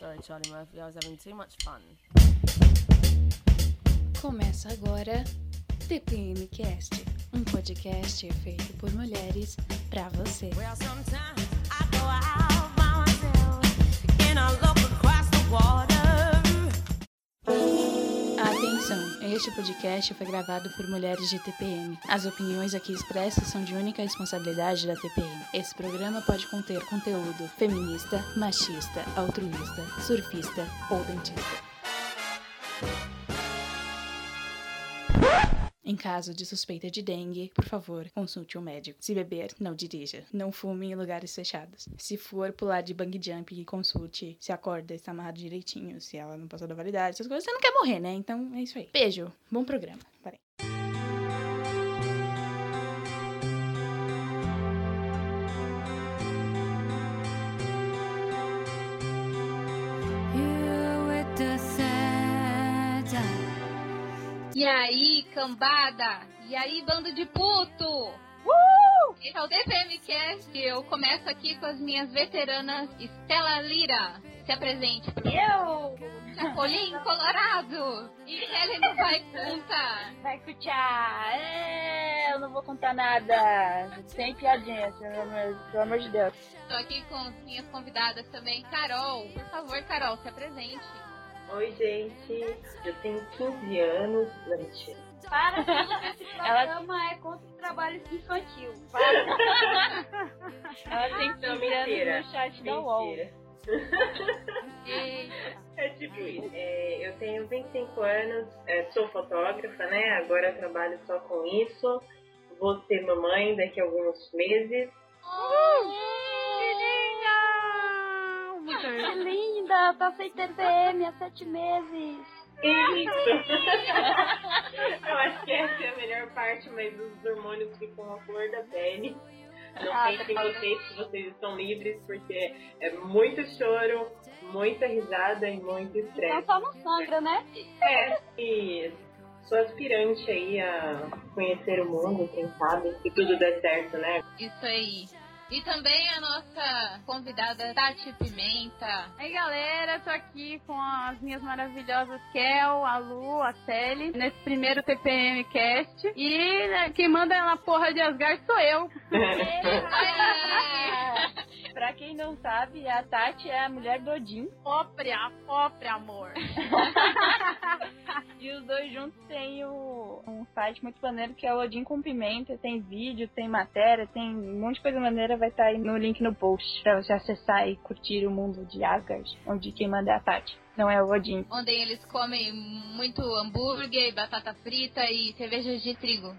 Sorry, Charlie Murphy, I was having too much fun. Começa agora TPMcast, um podcast feito por mulheres pra você. Well, sometimes I go out by myself and I look across the water. Atenção, este podcast foi gravado por mulheres de TPM. As opiniões aqui expressas são de única responsabilidade da TPM. Esse programa pode conter conteúdo feminista, machista, altruísta, surfista ou dentista. Em caso de suspeita de dengue, por favor, consulte um médico. Se beber, não dirija. Não fume em lugares fechados. Se for pular de bungee jump, consulte se a corda está amarrada direitinho, se ela não passou da validade, essas coisas. Você não quer morrer, né? Então é isso aí. Beijo. Bom programa. Parei. E aí, cambada? E aí, bando de puto? Esse é o TPMcast. Eu começo aqui com as minhas veteranas Estela Lira. Se apresente. Eu! Chapolin Colorado. E Helen vai contar. Vai cuchar! Eu não vou contar nada. Sem piadinha, pelo amor de Deus. Estou aqui com as minhas convidadas também. Carol, por favor, Carol, se apresente. Oi, gente. Eu tenho 15 anos. Não, mentira. Para, esse programa é contra o trabalho infantil. Para. Ela tem 15 anos no chat da UOL. É tipo isso. Eu tenho 25 anos, sou fotógrafa, né? Agora trabalho só com isso. Vou ser mamãe daqui a alguns meses. Que linda! Tá sem TPM há 7 meses. Isso! Eu acho que essa é a melhor parte, mas os hormônios ficam à flor da pele. Não pensem vocês que vocês estão livres, porque é muito choro, muita risada e muito estresse. Então só não sangra, né? E sou aspirante aí a conhecer o mundo, quem sabe, se tudo der certo, né? Isso aí. E também a nossa convidada Tati Pimenta. Aí galera, tô aqui com as minhas maravilhosas Kel, a Lu, a Sally, nesse primeiro TPMcast. E né, quem manda na porra de Asgard sou eu. Pra quem não sabe, a Tati é a mulher do Odin. Própria, amor. E os dois juntos têm um site muito maneiro que é o Odin com Pimenta. Tem vídeo, tem matéria, tem um monte de coisa maneira. Vai estar aí no link no post pra você acessar e curtir o mundo de Asgard, onde quem manda é a Tati, não é o Odin. Onde eles comem muito hambúrguer, batata frita e cerveja de trigo.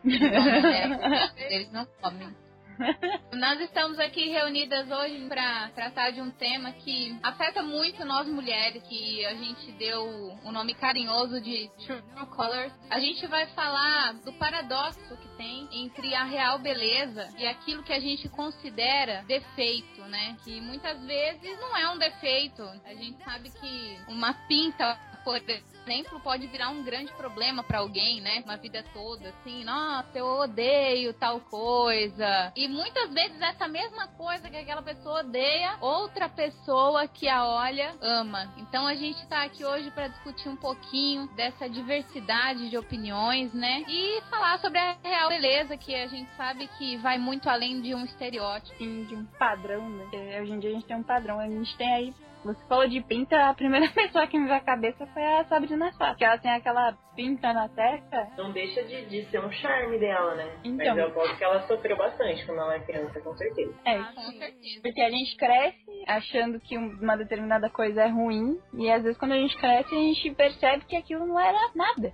Eles não comem. Nós estamos aqui reunidas hoje para tratar de um tema que afeta muito nós mulheres, que a gente deu o nome carinhoso de True Colors. A gente vai falar do paradoxo que tem entre a real beleza e aquilo que a gente considera defeito, né? Que muitas vezes não é um defeito. A gente sabe que uma pinta, por exemplo, pode virar um grande problema pra alguém, né? Uma vida toda, assim, nossa, eu odeio tal coisa. E muitas vezes essa mesma coisa que aquela pessoa odeia, outra pessoa que a olha, ama. Então a gente tá aqui hoje pra discutir um pouquinho dessa diversidade de opiniões, né? E falar sobre a real beleza, que a gente sabe que vai muito além de um estereótipo. Sim, de um padrão, né? Porque hoje em dia a gente tem um padrão, a gente tem aí. Você falou de pinta, a primeira pessoa que me veio à cabeça foi a Sabrina Sato, que ela tem aquela pinta na testa. Não deixa de ser um charme dela, né? Então. Mas eu posso que ela sofreu bastante quando ela é criança, com certeza. Com certeza. Porque a gente cresce achando que uma determinada coisa é ruim, e às vezes quando a gente cresce a gente percebe que aquilo não era nada.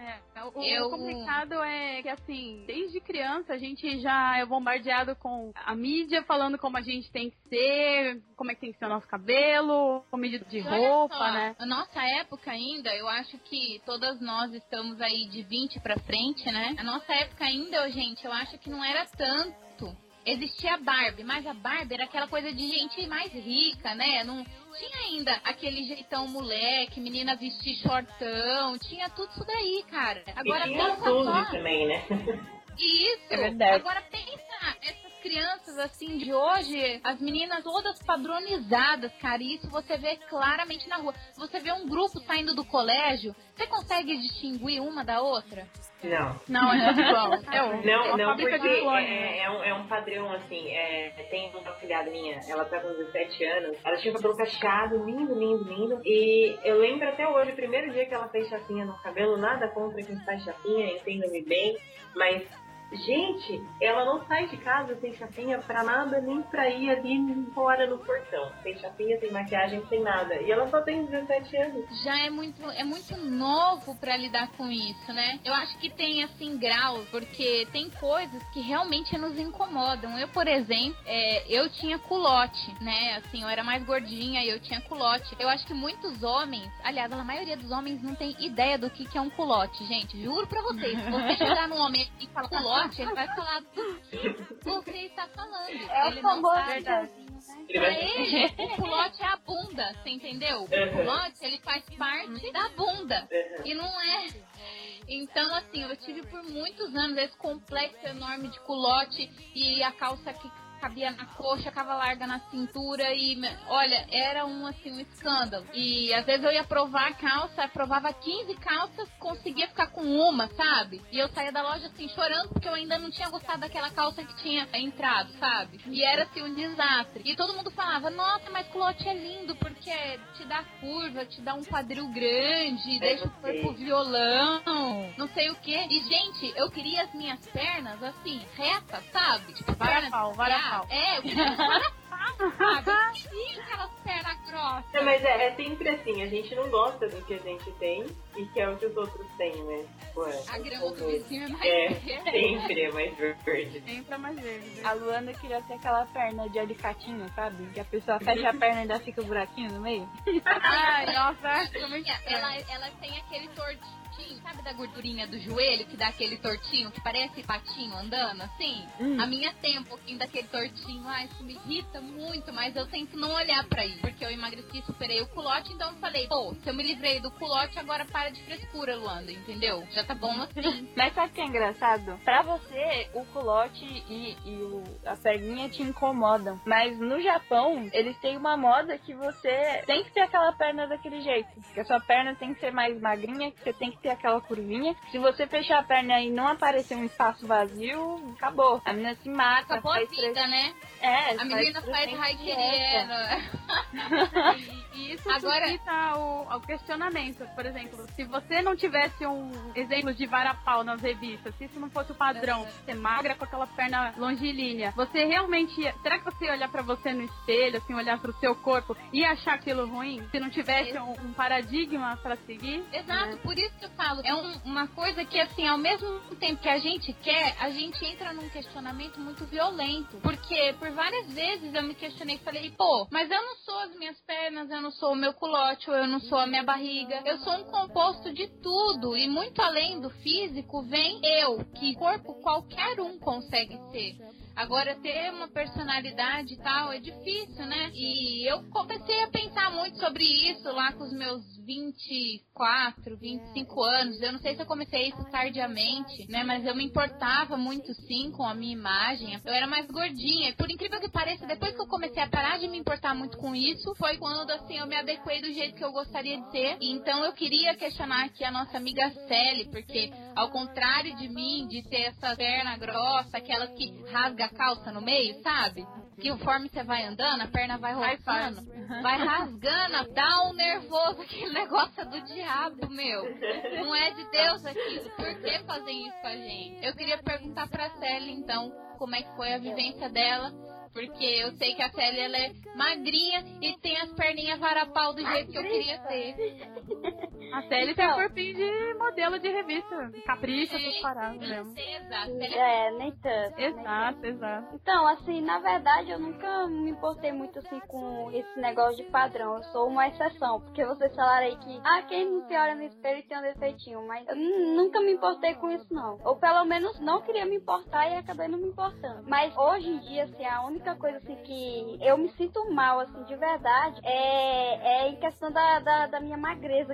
O complicado é que, assim, desde criança a gente já é bombardeado com a mídia falando como a gente tem que ser, como é que tem que ser o nosso cabelo, com medida de roupa, né? Na nossa época ainda, eu acho que todas nós estamos aí de 20 pra frente, né? A nossa época ainda, gente, eu acho que não era tanto. Existia a Barbie, mas a Barbie era aquela coisa de gente mais rica, né? Não tinha ainda aquele jeitão moleque, menina vestir shortão, tinha tudo isso daí, cara. Agora e tinha tudo também, né? Isso. É verdade. Agora pensa essas crianças, assim, de hoje, as meninas todas padronizadas, cara, e isso você vê claramente na rua. Se você vê um grupo saindo do colégio, você consegue distinguir uma da outra? Não, é tudo igual. Não, fábrica porque de clone. é um padrão, assim, tem uma filhada minha, ela tá com 17 anos, ela tinha o cabelo cacheado, lindo, e eu lembro até hoje, o primeiro dia que ela fez chapinha no cabelo, nada contra quem faz chapinha, entendo-me bem, mas, gente, ela não sai de casa sem chapinha pra nada, nem pra ir ali fora no portão, sem chapinha, sem maquiagem, sem nada, e ela só tem 17 anos. Já é muito novo pra lidar com isso, né? Eu acho que tem, assim, graus, porque tem coisas que realmente nos incomodam. Eu, por exemplo, eu tinha culote, né? Assim, eu era mais gordinha e eu tinha culote. Eu acho que muitos homens, aliás, a maioria dos homens não tem ideia do que é um culote, gente. Juro pra vocês, se você chegar num homem e falar culote, ele vai falar do que você está falando. Ele não sabe. Pra ele, o culote é a bunda, você entendeu? O culote, ele faz parte da bunda. E não é. Então, assim, eu tive por muitos anos esse complexo enorme de culote e a calça que cabia na coxa, cava larga na cintura e, olha, era um escândalo. E às vezes eu ia provar a calça, provava 15 calças, conseguia ficar com uma, sabe? E eu saía da loja assim, chorando, porque eu ainda não tinha gostado daquela calça que tinha entrado, sabe? E era assim, um desastre. E todo mundo falava, nossa, mas culote é lindo, porque te dá curva, te dá um quadril grande, deixa o corpo violão, não sei o que. E, gente, eu queria as minhas pernas, assim, retas, sabe? Tipo, Varapau. Eu queria sabe? E aquelas pernas grossas. Mas é sempre assim, a gente não gosta do que a gente tem e quer o que os outros têm, né? Tipo, a grama do vizinho é mais verde. Sempre é mais verde. Sempre é mais verde. A Luana queria ter aquela perna de alicatinho, sabe? Que a pessoa fecha a perna e ainda fica o buraquinho no meio. Ai, nossa. Ela tem aquele tortinho, sabe, da gordurinha do joelho, que dá aquele tortinho, que parece patinho andando, assim? A minha tem um pouquinho daquele tortinho. Ai, isso me irrita muito, mas eu tento não olhar pra isso, porque eu emagreci, superei o culote, então eu falei, pô, se eu me livrei do culote, agora para de frescura, Luanda, entendeu? Já tá bom assim. Mas sabe o que é engraçado? Pra você, o culote e a perninha te incomodam. Mas no Japão, eles têm uma moda que você tem que ter aquela perna daquele jeito. Que a sua perna tem que ser mais magrinha, que você tem que ter aquela curvinha. Se você fechar a perna e não aparecer um espaço vazio, acabou. A menina se mata. Acabou a vida, né? A menina faz raikiriano. E isso agora suscita o questionamento. Por exemplo, se você não tivesse um exemplo de varapau nas revistas, se isso não fosse o padrão, ser magra com aquela perna longilínea, você realmente será que você ia olhar pra você no espelho, assim, olhar pro seu corpo e achar aquilo ruim? Se não tivesse um paradigma pra seguir? Exato, por isso que eu falo, é uma coisa que, assim, ao mesmo tempo que a gente quer, a gente entra num questionamento muito violento, porque por várias vezes eu me questionei e falei, pô, mas eu não sou as minhas pernas, eu não sou o meu culote, ou eu não sou a minha barriga, eu sou um composto de tudo, e muito além do físico vem eu, que corpo qualquer um consegue ser. Agora, ter uma personalidade e tal é difícil, né? E eu comecei a pensar muito sobre isso lá com os meus 24, 25 anos. Eu não sei se eu comecei isso tardiamente, né? Mas eu me importava muito, sim, com a minha imagem. Eu era mais gordinha. Por incrível que pareça, depois que eu comecei a parar de me importar muito com isso, foi quando, assim, eu me adequei do jeito que eu gostaria de ser. Então, eu queria questionar aqui a nossa amiga Sally, porque, ao contrário de mim, de ter essa perna grossa, aquelas que rasga a calça no meio, sabe? Que conforme você vai andando, a perna vai roçando, vai rasgando, dá um nervoso, aquele negócio do diabo, meu. Não é de Deus aquilo. Por que fazem isso com a gente? Eu queria perguntar pra Célia, então, como é que foi a vivência dela, porque eu sei que a Célia, ela é magrinha e tem as perninhas varapau do jeito que eu queria ter. A Célia tem um corpinho de modelo de revista, capricha, essas paradas mesmo. Exato. Nem tanto. Exato. Então, assim, na verdade, eu nunca me importei muito, assim, com esse negócio de padrão. Eu sou uma exceção, porque vocês falaram aí que, quem não se olha no espelho tem um defeitinho, mas eu nunca me importei com isso, não. Ou pelo menos não queria me importar e acabei não me importando. Mas hoje em dia, assim, a única coisa, assim, que eu me sinto mal, assim, de verdade, é em questão da minha magreza, que é muito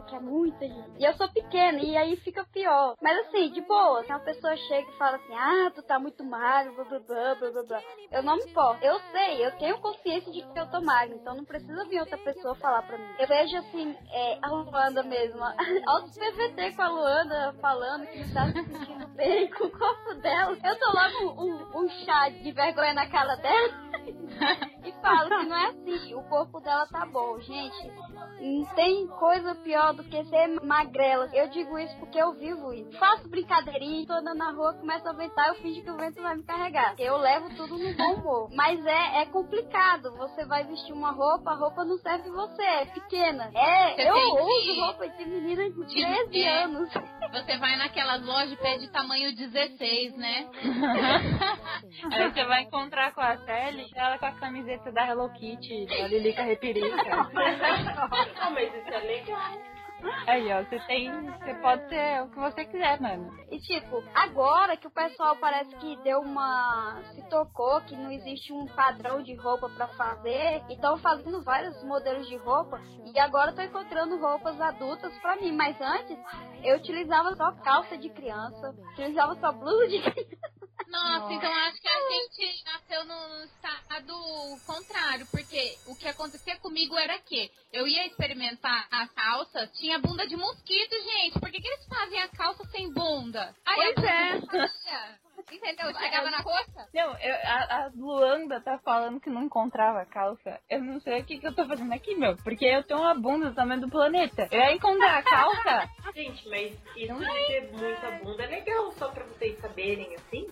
muita gente. E eu sou pequena, e aí fica pior. Mas assim, de boa, se uma pessoa chega e fala assim, ah, tu tá muito magro, blá blá blá blá blá blá. Eu não me importo. Eu sei, eu tenho consciência de que eu tô magra, então não precisa vir outra pessoa falar pra mim. Eu vejo assim, a Luanda mesmo, olha os PVT com a Luanda falando que não tá se sentindo bem com o corpo dela. Eu dou logo um chá de vergonha na cara dela e falo que não é assim, o corpo dela tá bom. Gente, não tem coisa pior do que ser magrela. Eu digo isso porque eu vivo isso. Faço brincadeirinha, tô andando na rua, começa a ventar, eu finjo que o vento vai me carregar. Eu levo tudo no bom humor. Mas é complicado. Você vai vestir uma roupa, a roupa não serve você, é pequena. Eu uso roupa de menina de 13 anos. Você vai naquelas lojas e pede tamanho 16, né? Aí você vai encontrar com a Sally, ela com a camiseta da Hello Kitty, da Lilica Repirica. Ah, mas isso é legal. Aí, ó, você pode ser o que você quiser, mano. E tipo, agora que o pessoal parece que se tocou que não existe um padrão de roupa pra fazer, e estão fazendo vários modelos de roupa, e agora eu tô encontrando roupas adultas pra mim, mas antes eu utilizava só calça de criança, utilizava só blusa de criança. Nossa, então acho que a gente nasceu no estado contrário, porque o que acontecia comigo era que eu ia experimentar a calça, tinha bunda de mosquito, gente. Por que eles fazem a calça sem bunda? Aí Pois é. Entendeu? Chegava na coxa. Não, a Luanda tá falando que não encontrava a calça. Eu não sei o que eu tô fazendo aqui, meu. Porque eu tenho uma bunda do tamanho do planeta. Eu ia encontrar a calça. Gente, mas isso de ter muita bunda é legal, só pra vocês saberem, assim.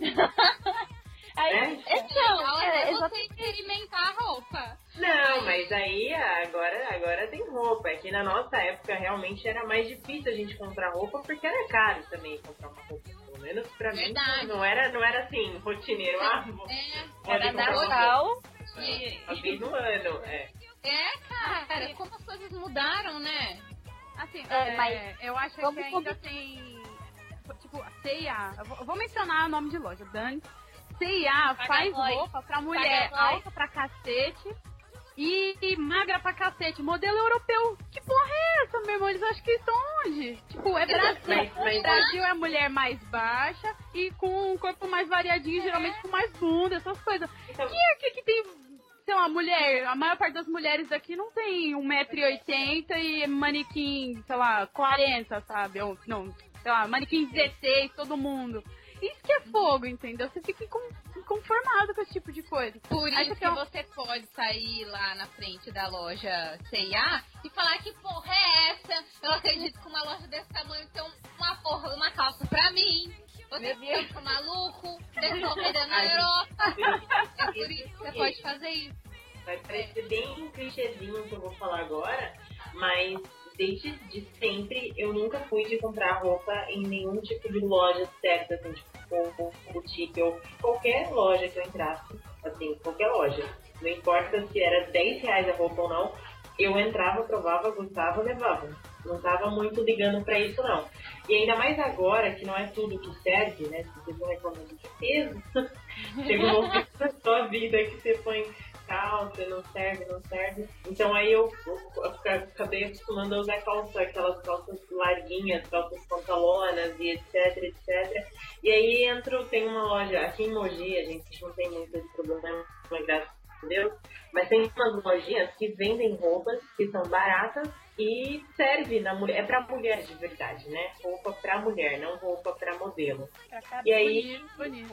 Aí, Então, é você experimentar a roupa. Não, mas aí agora tem roupa. Aqui na nossa época realmente era mais difícil a gente comprar roupa porque era caro também comprar uma roupa. Pelo menos pra mim não era assim, rotineiro. Era da Natal. Uma vez no ano, Cara, como as coisas mudaram, né? Assim, mas eu acho que ainda tem. Tipo, a C&A. Eu vou mencionar o nome de loja, Dani. C&A faz roupa pra mulher alta pra cacete e magra pra cacete. Modelo europeu. Que porra é essa, meu irmão? Eles acham que estão onde? Tipo, é Brasil. Mas Brasil é a mulher mais baixa e com um corpo mais variadinho, geralmente com mais bunda, essas coisas. Então, Que tem, sei lá, mulher, a maior parte das mulheres daqui não tem 1,80 m e manequim, sei lá, 40, sabe? Ou, não, sei lá, manequim 16, todo mundo. Isso que é fogo, entendeu? Você fica inconformado com esse tipo de coisa. Por isso que você pode sair lá na frente da loja C&A e falar que porra é essa? Eu acredito que uma loja desse tamanho tem uma calça pra mim. Você fica maluco, vocês estão vendendo na Europa. É por isso que você pode fazer isso. Vai parecer bem um clichêzinho que eu vou falar agora, mas desde sempre eu nunca fui de comprar roupa em nenhum tipo de loja certa, assim, tipo boutique ou qualquer loja que eu entrasse, assim, qualquer loja. Não importa se era R$10 a roupa ou não, eu entrava, provava, gostava, levava. Não tava muito ligando pra isso, não. E ainda mais agora, que não é tudo que serve, né? Se vocês estão reclamando de peso, chega um momento da sua vida que você põe calça, não serve. Então aí eu acabei acostumando a usar aquelas calças larguinhas, calças pantalonas e etc. E aí tem uma loja aqui em Mogi, a gente não tem muito esse problema, graças a Deus, mas tem umas lojinhas que vendem roupas que são baratas e serve na mulher, é pra mulher de verdade, né? Roupa pra mulher, não roupa pra modelo. E aí,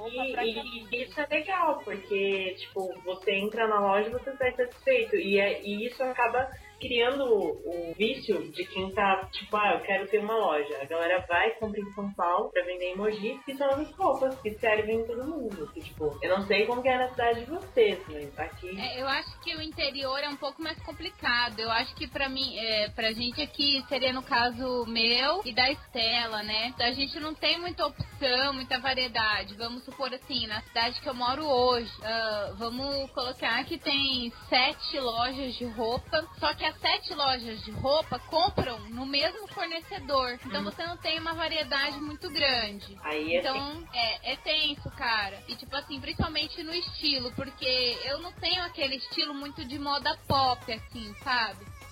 e isso é legal, porque, tipo, você entra na loja e você sai satisfeito. E isso acaba criando o vício de quem tá, tipo, eu quero ter uma loja. A galera vai, compra em São Paulo pra vender em Mogi, que são as roupas que servem em todo mundo. Que, tipo, eu não sei como que é na cidade de vocês, mas aqui... eu acho que o interior é um pouco mais complicado. Eu acho que pra mim, pra gente aqui, seria no caso meu e da Estela, né? A gente não tem muita opção, muita variedade. Vamos supor assim, na cidade que eu moro hoje, vamos colocar que tem 7 lojas de roupa, só que as 7 lojas de roupa compram no mesmo fornecedor. Então você não tem uma variedade muito grande. Aí então é tenso, cara. E tipo assim, principalmente no estilo, porque eu não tenho aquele estilo muito de moda pop, assim, sabe?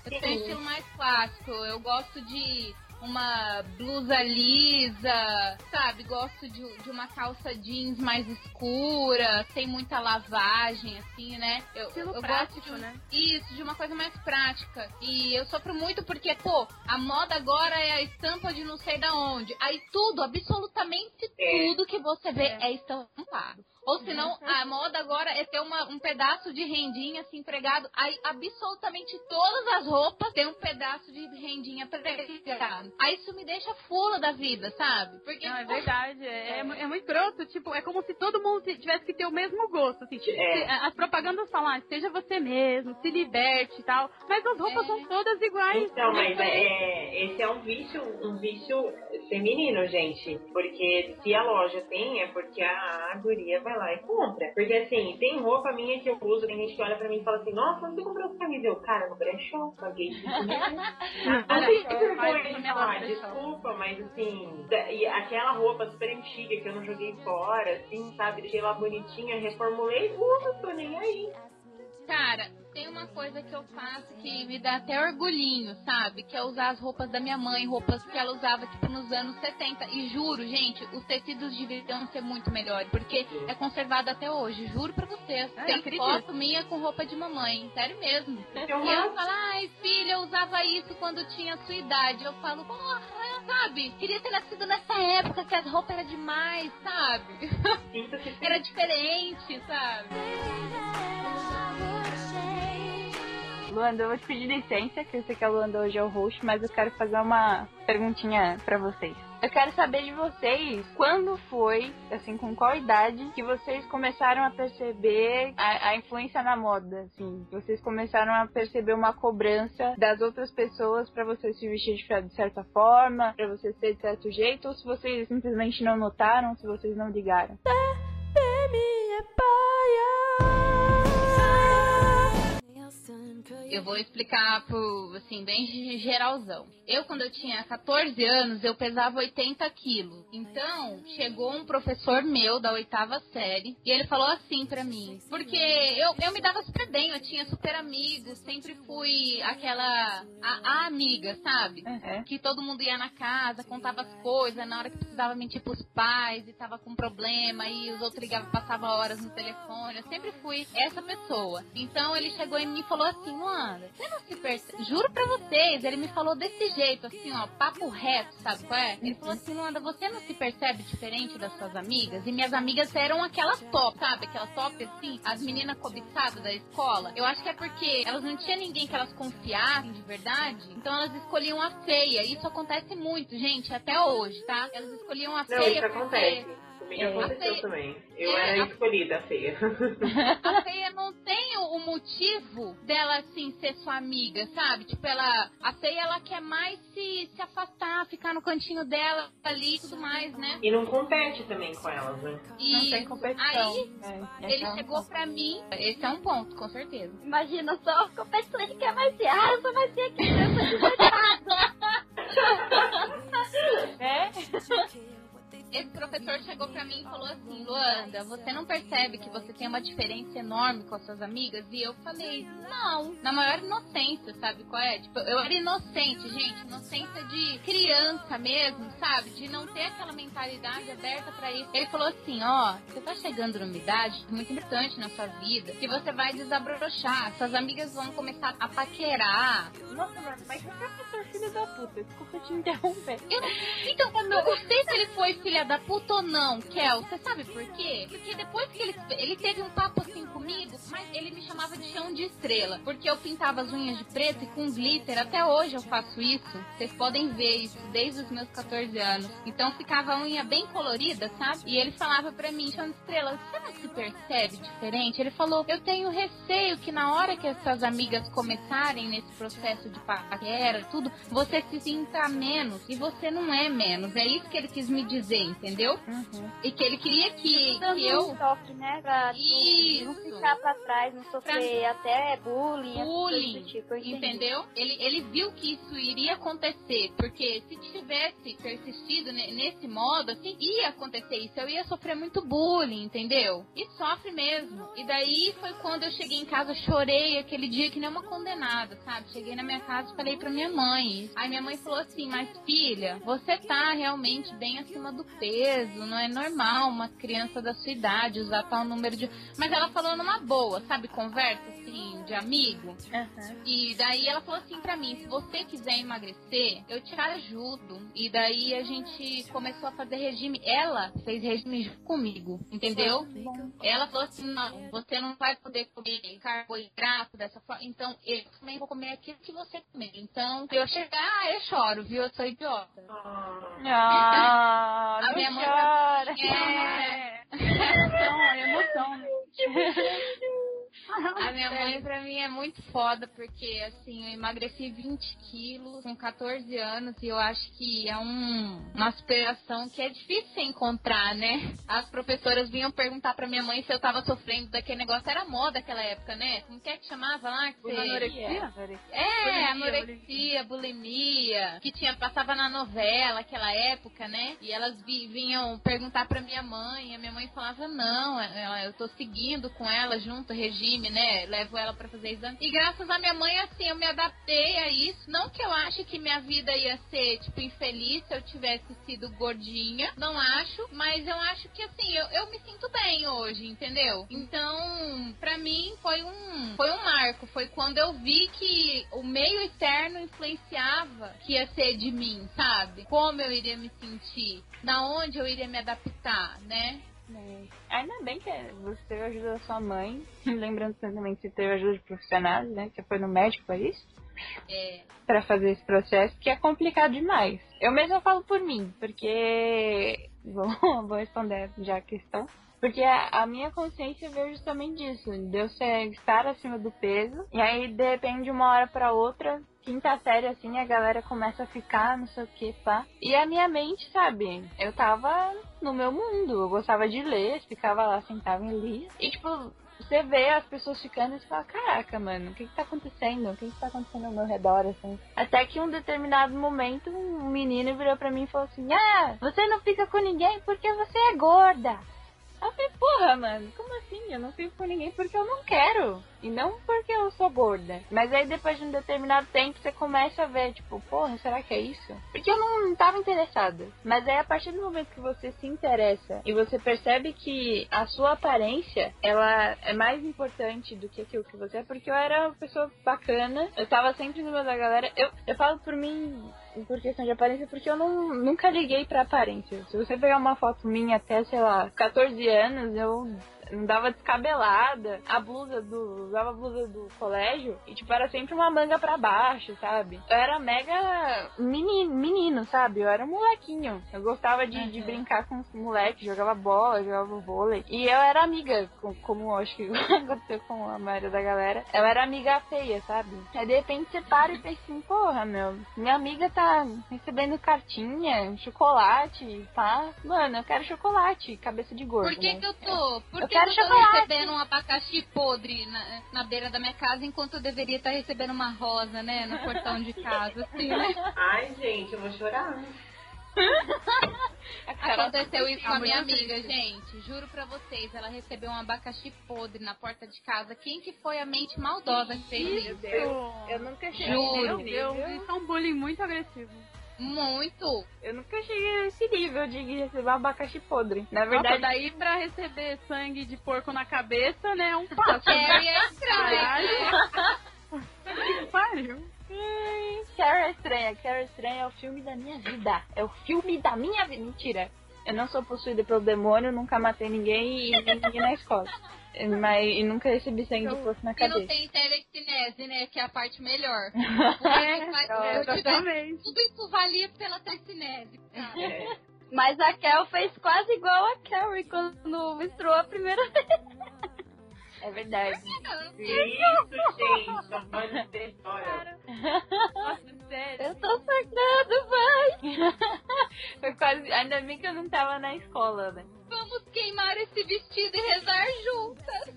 Eu tenho estilo mais clássico. Eu gosto de uma blusa lisa, sabe? Gosto de uma calça jeans mais escura, sem muita lavagem, assim, né? Eu prático, gosto de, né? Isso, de uma coisa mais prática. E eu sofro muito porque, pô, a moda agora é a estampa de não sei da onde. Aí tudo, absolutamente tudo que você vê é estampado. Ou senão, a moda agora é ter um pedaço de rendinha assim pregado. Aí, absolutamente todas as roupas tem um pedaço de rendinha pregado. Aí isso me deixa fula da vida, sabe? Porque, não, é verdade. É muito grosso. Tipo, é como se todo mundo tivesse que ter o mesmo gosto. Assim, as propagandas falam, seja você mesmo, se liberte e tal. Mas as roupas são todas iguais. Então, mas esse é um vício feminino, gente. Porque se a loja tem, é porque a guria vai lá e compra. Porque assim, tem roupa minha que eu uso, tem gente que olha pra mim e fala assim, nossa, onde você comprou essa camisa? Eu, cara, no brechó, paguei isso. Não tem vergonha de falar, desculpa, mas assim, e aquela roupa super antiga que eu não joguei fora, assim, sabe, deixei lá bonitinha, reformulei, tô nem aí. Cara, tem uma coisa que eu faço que me dá até orgulhinho, sabe? Que é usar as roupas da minha mãe, roupas que ela usava, tipo, nos anos 70. E juro, gente, os tecidos deveriam ser muito melhores, porque é conservado até hoje, juro pra vocês. Tem foto minha com roupa de mamãe, sério mesmo. E ela fala, ai, filha, eu usava isso quando tinha a sua idade. Eu falo, porra, sabe? Queria ter nascido nessa época que as roupas eram demais, sabe? Era diferente, sabe? Luanda, eu vou te pedir licença, que eu sei que a Luanda hoje é o host, mas eu quero fazer uma perguntinha pra vocês. Eu quero saber de vocês, quando foi, assim, com qual idade que vocês começaram a perceber a influência na moda, assim? Vocês começaram a perceber uma cobrança das outras pessoas pra vocês se vestir de certa forma, pra vocês ser de certo jeito, ou se vocês simplesmente não notaram, se vocês não ligaram? Eu vou explicar assim, bem geralzão. Eu, quando eu tinha 14 anos, eu pesava 80 quilos. Então, chegou um professor meu da 8ª série e ele falou assim pra mim. Porque eu me dava super bem, eu tinha super amigos, sempre fui aquela... A amiga, sabe? Que todo mundo ia na casa, contava as coisas, na hora que precisava mentir pros pais e tava com problema, e os outros ligavam, passavam horas no telefone. Eu sempre fui essa pessoa. Então, ele chegou em mim e falou assim, Luanda, você não se percebe... Juro pra vocês, ele me falou desse jeito, assim, ó, papo reto, sabe qual é? Ele falou assim, Luanda, você não se percebe diferente das suas amigas? E minhas amigas eram aquelas top, sabe? Aquela top, assim, as meninas cobiçadas da escola. Eu acho que é porque elas não tinham ninguém que elas confiassem de verdade, então elas escolhiam a feia. Isso acontece muito, gente, até hoje, tá? Elas escolhiam a feia. Não, isso acontece. Comigo aconteceu também. Eu era escolhida, a feia. A feia não tem o motivo dela, assim, ser sua amiga, sabe? Tipo, a feia, ela quer mais se afastar, ficar no cantinho dela ali e tudo mais, né? E não compete também com elas, né? Não tem competição. Aí, ele chegou pra mim, esse é um ponto, com certeza. Imagina só, competição, ele quer mais ser, eu só vai ser aqui, eu sou de Esse professor chegou pra mim e falou assim, Luanda, você não percebe que você tem uma diferença enorme com as suas amigas? E eu falei, não, na maior inocência, sabe qual é? Tipo, eu era inocente, gente, inocência de criança mesmo, sabe? De não ter aquela mentalidade aberta pra isso. Ele falou assim, ó, você tá chegando numa idade muito importante na sua vida, que você vai desabrochar, suas amigas vão começar a paquerar. Nossa, mas que professor filho da puta, desculpa te interromper. Então, eu não sei se ele foi filha da puta ou não, Kel, você sabe por quê? Porque depois que ele teve um papo assim comigo, mas ele me chamava de chão de estrela, porque eu pintava as unhas de preto e com glitter, até hoje eu faço isso, vocês podem ver isso desde os meus 14 anos, então ficava a unha bem colorida, sabe? E ele falava pra mim, chão de estrela, você não se percebe diferente? Ele falou, eu tenho receio que na hora que essas amigas começarem nesse processo de paquera, tudo, você se sinta menos, e você não é menos, é isso que ele quis me dizer, entendeu? E que ele queria que tanto que eu... sofre, né? Pra Isso. não ficar pra trás, não sofrer até bullying, essas coisas do tipo, eu entendi. Entendeu? Ele viu que isso iria acontecer, porque se tivesse persistido nesse modo, assim, ia acontecer isso. Eu ia sofrer muito bullying, entendeu? E sofre mesmo. E daí foi quando eu cheguei em casa, chorei aquele dia que nem uma condenada, sabe? Cheguei na minha casa e falei pra minha mãe. Aí minha mãe falou assim, mas filha, você tá realmente bem acima do peso, não é normal uma criança da sua idade usar tal número de... Mas ela falou numa boa, sabe? Conversa, assim, de amigo. Uhum. E daí ela falou assim pra mim, se você quiser emagrecer, eu te ajudo. E daí a gente começou a fazer regime. Ela fez regime junto comigo, entendeu? Ela falou assim, não, você não vai poder comer carboidrato dessa forma, então eu também vou comer aquilo que você comer. Então, se eu chegar, eu choro, viu? Eu sou idiota. Ah, A não minha mãe chora. É emoção, né? A minha mãe pra mim é muito foda, porque assim, eu emagreci 20 quilos com 14 anos e eu acho que é uma superação que é difícil encontrar, né? As professoras vinham perguntar pra minha mãe se eu tava sofrendo daquele negócio, era moda naquela época, né? Como que é que chamava lá? Anorexia? Anorexia, bulimia, que passava na novela aquela época, né? E elas vinham perguntar pra minha mãe, e a minha mãe falava, não, eu tô seguindo com ela junto, regime, né? Levo ela pra fazer exame. E graças à minha mãe, assim, eu me adaptei a isso. Não que eu ache que minha vida ia ser, tipo, infeliz se eu tivesse sido gordinha. Não acho. Mas eu acho que, assim, eu me sinto bem hoje, entendeu? Então, pra mim, foi um marco. Foi quando eu vi que o meio externo influenciava que ia ser de mim, sabe? Como eu iria me sentir. Da onde eu iria me adaptar, né? Ainda bem que você teve a ajuda da sua mãe. Lembrando também que você teve a ajuda de profissionais, né? Você foi no médico, foi isso? Pra fazer esse processo, que é complicado demais. Eu mesma falo por mim, porque... Vou responder já a questão. Porque a minha consciência veio justamente disso. De eu estar acima do peso. E aí, de repente, de uma hora pra outra... Quinta série, assim, a galera começa a ficar, não sei o que, pá. E a minha mente, sabe? Eu tava no meu mundo. Eu gostava de ler, ficava lá, sentava e lia. E, tipo, você vê as pessoas ficando e você fala, caraca, mano, o que tá acontecendo? O que tá acontecendo ao meu redor, assim? Até que em um determinado momento, um menino virou pra mim e falou assim, você não fica com ninguém porque você é gorda. Eu falei, porra, mano, como assim? Eu não fico com ninguém porque eu não quero. E não porque eu sou gorda. Mas aí depois de um determinado tempo você começa a ver, tipo, porra, será que é isso? Porque eu não tava interessada. Mas aí a partir do momento que você se interessa e você percebe que a sua aparência, ela é mais importante do que aquilo que você é, porque eu era uma pessoa bacana, eu tava sempre no meio da galera. Eu falo por mim, por questão de aparência, porque eu nunca liguei pra aparência. Se você pegar uma foto minha até, sei lá, 14 anos, eu andava descabelada, usava a blusa do colégio e, tipo, era sempre uma manga pra baixo, sabe? Eu era mega menino, sabe? Eu era um molequinho. Eu gostava de brincar com os moleques, jogava bola, jogava vôlei. E eu era amiga, como acho que aconteceu com a maioria da galera, eu era amiga feia, sabe? Aí, de repente, você para e pensa assim, porra, minha amiga tá recebendo cartinha, chocolate, pá. Mano, eu quero chocolate, cabeça de gordo. Por que né? que eu tô? Por que quero eu tô chocolate. recebendo um abacaxi podre na beira da minha casa, enquanto eu deveria estar recebendo uma rosa, né? No portão de casa, assim, né? Ai, gente, eu vou chorar. Aconteceu isso com a minha amiga, gente. Juro pra vocês, ela recebeu um abacaxi podre na porta de casa. Quem que foi a mente maldosa que fez isso? Eu nunca cheguei Juro. nesse nível. Isso é um bullying muito agressivo. Muito. Eu nunca cheguei nesse nível de receber abacaxi podre. Na verdade, Nossa, daí pra receber sangue de porco na cabeça, né, é um passo. Carrie é estranho. Pariu. Carrie é estranha. Carrie é estranha é o filme da minha vida. É o filme da minha vida. Mentira. Eu não sou possuída pelo demônio, nunca matei ninguém e nem ninguém na escola. E nunca recebi sangue de porco na E cabeça. não tem telecinese, né? Que é a parte melhor. Exatamente. Tudo isso valia pela telecinese, sabe? Mas a Kel fez quase igual a Carrie quando menstruou a primeira vez. É verdade. Isso, gente, não pode ter história. Nossa, sério. Eu tô surtando, vai. Foi quase. Ainda bem que eu não tava na escola, né? Vamos queimar esse vestido e rezar juntas.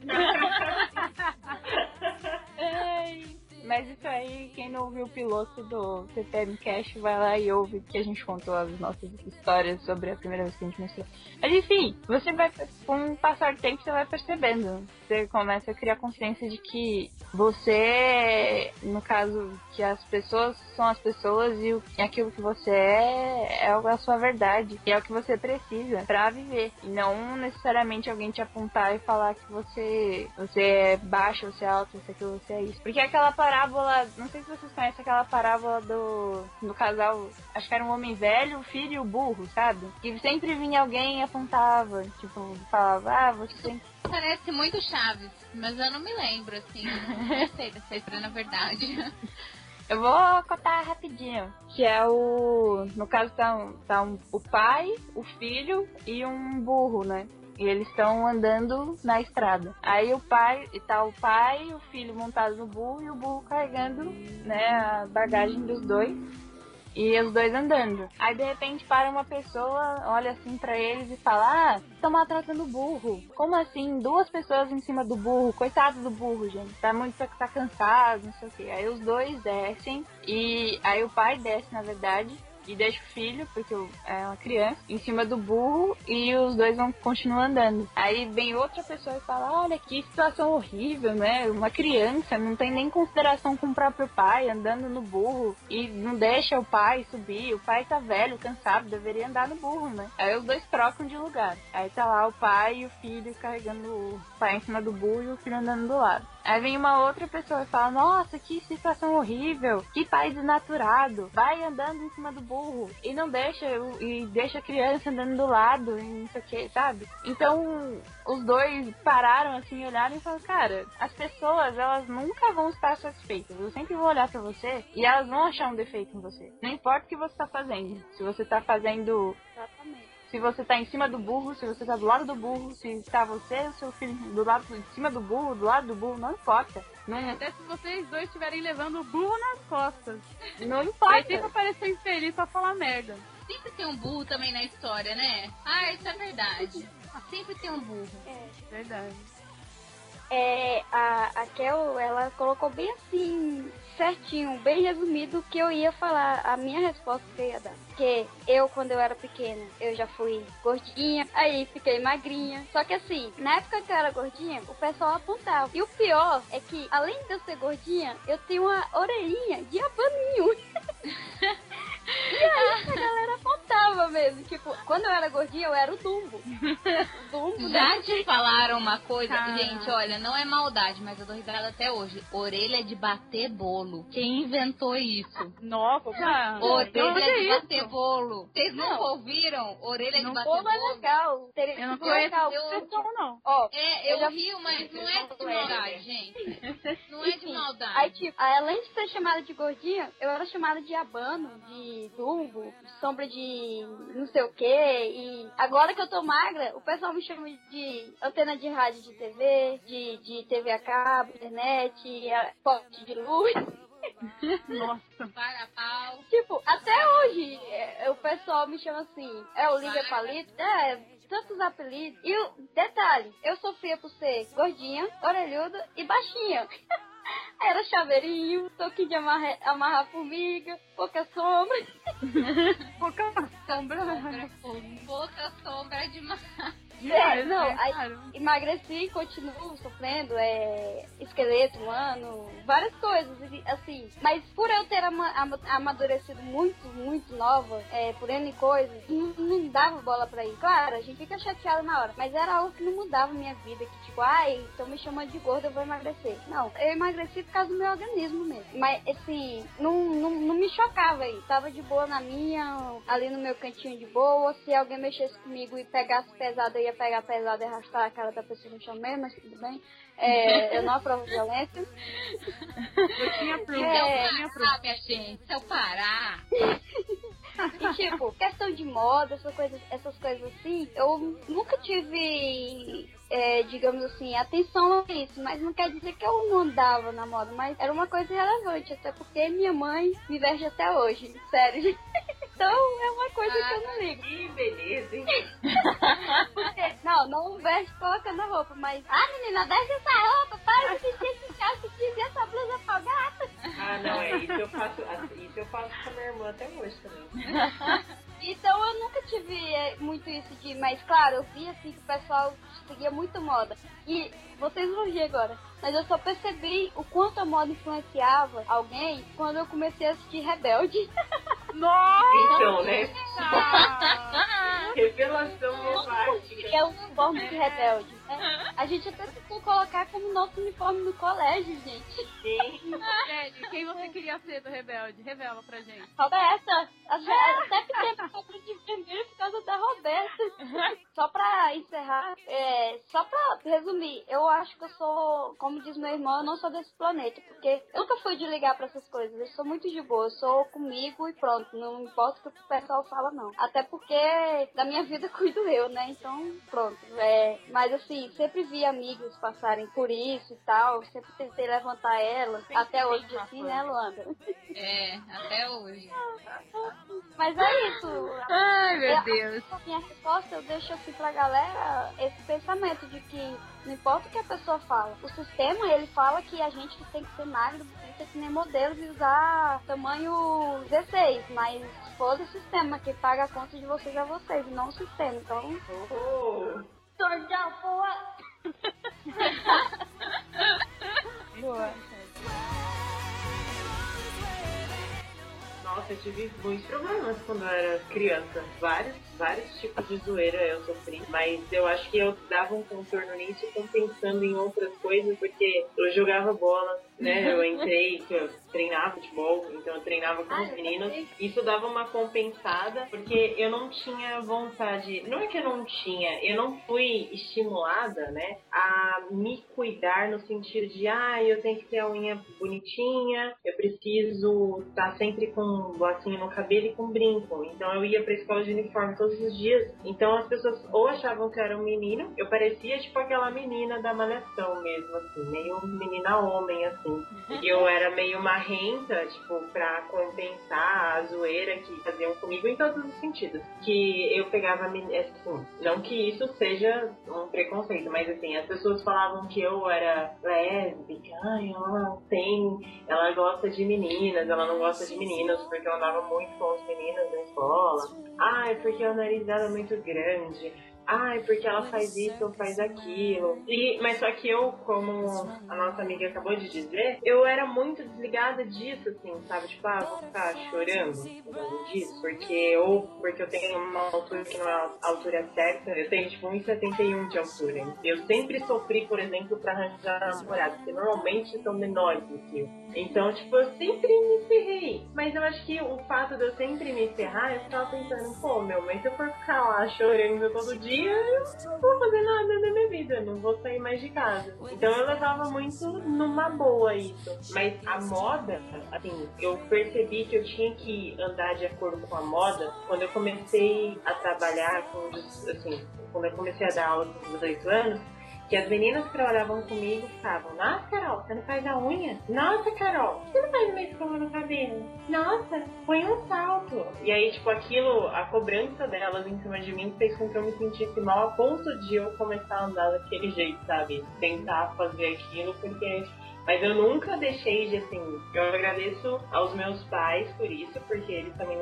Mas isso aí, quem não ouviu o piloto do TPM Cash, vai lá e ouve que a gente contou as nossas histórias sobre a primeira vez que a gente mostrou. Mas enfim, você vai, com o passar do tempo, você vai percebendo. Você começa a criar consciência de que você, no caso, que as pessoas são as pessoas e aquilo que você é a sua verdade. E é o que você precisa pra viver. E não necessariamente alguém te apontar e falar que você é baixo, você é alto, você é aquilo, você é isso. Porque aquela parábola, não sei se vocês conhecem aquela parábola do casal, acho que era um homem velho, o filho e o burro, sabe? Que sempre vinha alguém e apontava, tipo, falava, você tem... Parece muito Chaves, mas eu não me lembro, assim, eu não sei dessa história, na verdade. Eu vou contar rapidinho. Que é no caso o pai, o filho e um burro, né? E eles estão andando na estrada. Aí o pai, o filho montado no burro e o burro carregando, né, a bagagem dos dois. E os dois andando. Aí de repente para uma pessoa, olha assim pra eles e fala: ah, estão maltratando o burro. Como assim? 2 pessoas em cima do burro. Coitado do burro, gente. Tá cansado, não sei o que. Aí os dois descem. E aí o pai desce, na verdade. E deixa o filho, porque é uma criança, em cima do burro. E os dois continuam andando. Aí vem outra pessoa e fala: olha que situação horrível, né? Uma criança não tem nem consideração com o próprio pai, andando no burro. E não deixa o pai subir. O pai tá velho, cansado, deveria andar no burro, né? Aí os dois trocam de lugar. Aí tá lá o pai e o filho carregando o pai em cima do burro e o filho andando do lado. Aí vem uma outra pessoa e fala: nossa, que situação horrível, que pai desnaturado, vai andando em cima do burro e não deixa, e deixa a criança andando do lado e não sei o que, sabe? Então os dois pararam assim, olharam e falaram: cara, as pessoas, elas nunca vão estar satisfeitas. Eu sempre vou olhar pra você e elas vão achar um defeito em você. Não importa o que você tá fazendo. Se você tá fazendo... Exatamente. Se você tá em cima do burro, se você tá do lado do burro, se tá você e o seu filho do lado de cima do burro, do lado do burro, não importa. Não, Até se vocês dois estiverem levando o burro nas costas. não Aí importa. fica parecendo infeliz pra falar merda. Sempre tem um burro também na história, né? Ah, isso é verdade. Sempre tem um burro. Verdade. A Kel, ela colocou bem assim, certinho, bem resumido o que eu ia falar, a minha resposta que eu ia dar. Porque eu, quando eu era pequena, eu já fui gordinha, aí fiquei magrinha. Só que assim, na época que eu era gordinha, o pessoal apontava. E o pior é que, além de eu ser gordinha, eu tenho uma orelhinha de abaninho. E aí a galera apontava mesmo. Tipo, quando eu era gordinha, eu era o Dumbo. O Dumbo, Já né? te falaram uma coisa, Tá. gente, olha, não é maldade, mas eu tô risada até hoje. Orelha de bater bolo. Quem inventou isso? Nossa, Orelha onde de é bater isso? bolo. Vocês nunca ouviram? Orelha de bater Bolo é bolo? legal. Eu não Ser conheço legal. essa expressão, não. Ó, É, eu já- rio, mas não é de maldade, gente. Não é de Enfim, maldade. Aí, tipo, além de ser chamada de gordinha, eu era chamada de abano, de dumbo, sombra de não sei o que. E agora que eu tô magra, o pessoal me chama de antena de rádio de TV, de TV a cabo, internet, poste de luz. Nossa. Para pau. Tipo, até hoje, o pessoal me chama assim, o Lívia Palito, tantos apelidos. E o detalhe, eu sofria por ser gordinha, orelhuda e baixinha. Era chaveirinho, toquinho de amarrar formiga, pouca sombra. Pouca sombra. Pouca sombra demais. Não, aí claro. emagreci e continuo sofrendo, esqueleto humano, várias coisas, assim. Mas por eu ter amadurecido muito nova, por N coisas, não dava bola pra ir. Claro, a gente fica chateada na hora, mas era algo que não mudava minha vida, que tipo, estão me chamando de gorda, eu vou emagrecer. Não, eu emagreci por causa do meu organismo mesmo. Mas, assim, não me chocava aí. Tava de boa na minha, ali no meu cantinho de boa. Se alguém mexesse comigo e pegasse pesado, eu ia pegar pesado e arrastar a cara da pessoa no chão mesmo, mas tudo bem. Eu não aprovo violência. Eu tinha proof. Sabe, a gente, se eu parar... E tipo, questão de moda, essas coisas assim, eu nunca tive, digamos assim, atenção a isso, mas não quer dizer que eu não andava na moda, mas era uma coisa relevante, até porque minha mãe me veste até hoje, sério. Então é uma coisa que eu não ligo. Que beleza, hein? Porque, não veste, coloca na roupa, mas... menina, desce essa roupa, para de vestir esse calcetinho e essa blusa folgada. Não, isso eu faço com a minha irmã até hoje também. Então eu nunca tive muito isso de... Mas claro, eu vi assim que o pessoal seguia muito moda. E vocês vão rir agora. Mas eu só percebi o quanto a moda influenciava alguém quando eu comecei a assistir Rebelde. Nossa! Então, né? Revelação bombástica. Que é o uniforme de Rebelde. Né? A gente até tentou colocar como nosso uniforme no colégio, gente. Sim. Velho, quem você queria ser do Rebelde? Revela pra gente. Roberta! Até fiquei na cobra de vermelho por causa da Roberta. Só pra encerrar, só pra resumir, eu acho que eu sou, como diz meu irmão, eu não sou desse planeta, porque eu nunca fui de ligar pra essas coisas, eu sou muito de boa, eu sou comigo e pronto, não importa o que o pessoal fala não. Até porque da minha vida cuido eu, né, então pronto. Mas assim, sempre vi amigos passarem por isso e tal, sempre tentei levantar elas, até hoje assim, né, Luanda? Até hoje. Mas é isso. Ai, meu Deus. A minha resposta, eu deixo assim pra galera esse pensamento de que não importa o que a pessoa fala. O sistema, ele fala que a gente tem que ser magro, bonita, que nem modelos e usar tamanho 16. Mas foda o sistema, que paga a conta de vocês é vocês, e não o sistema. Então... Turn down for what? Boa. Nossa, eu tive muitos problemas quando eu era criança. Vários tipos de zoeira eu sofri. Mas eu acho que eu dava um contorno nisso pensando em outras coisas, porque eu jogava bola, né? Eu treinava futebol, então eu treinava com os meninos. Isso dava uma compensada, porque eu não tinha vontade... Não é que eu não fui estimulada, né? A me cuidar no sentido de, eu tenho que ter a unha bonitinha, eu preciso estar sempre com um lacinho no cabelo e com brinco. Então eu ia pra escola de uniforme todos os dias. Então as pessoas ou achavam que eu era um menino, eu parecia tipo aquela menina da Malhação mesmo, assim, meio menina homem, assim. E eu era meio marrenta, tipo, pra compensar a zoeira que faziam comigo em todos os sentidos. Que eu pegava, assim, não que isso seja um preconceito, mas assim, as pessoas falavam que eu era lésbica, ela gosta de meninas, ela não gosta de meninos, porque eu andava muito com os meninos na escola. Porque o nariz dela é muito grande. Porque ela faz isso ou faz aquilo. Mas só que eu, como a nossa amiga acabou de dizer, eu era muito desligada disso, assim, sabe? Tipo, vou ficar chorando disso, porque eu tenho uma altura que não é a altura certa. Eu tenho, tipo, 1,71 de altura. Eu sempre sofri, por exemplo, pra arranjar namorado, porque normalmente são menores do que eu. Então, tipo, eu sempre me ferrei. Mas eu acho que o fato de eu sempre me ferrar, eu ficava pensando, mas se eu for ficar lá chorando todo dia, eu não vou fazer nada na minha vida, eu não vou sair mais de casa. Então eu levava muito numa boa isso. Mas a moda, assim, eu percebi que eu tinha que andar de acordo com a moda quando eu comecei a trabalhar quando eu comecei a dar aula com 18 anos, que as meninas que trabalhavam comigo ficavam, nossa, Carol, você não faz a unha? Nossa, Carol, você não faz uma escova no cabelo? Nossa, põe um salto. E aí, tipo, a cobrança delas em cima de mim fez com que eu me sentisse mal a ponto de eu começar a andar daquele jeito, sabe? Tentar fazer aquilo, porque... Mas eu nunca deixei de, assim, eu agradeço aos meus pais por isso, porque eles também...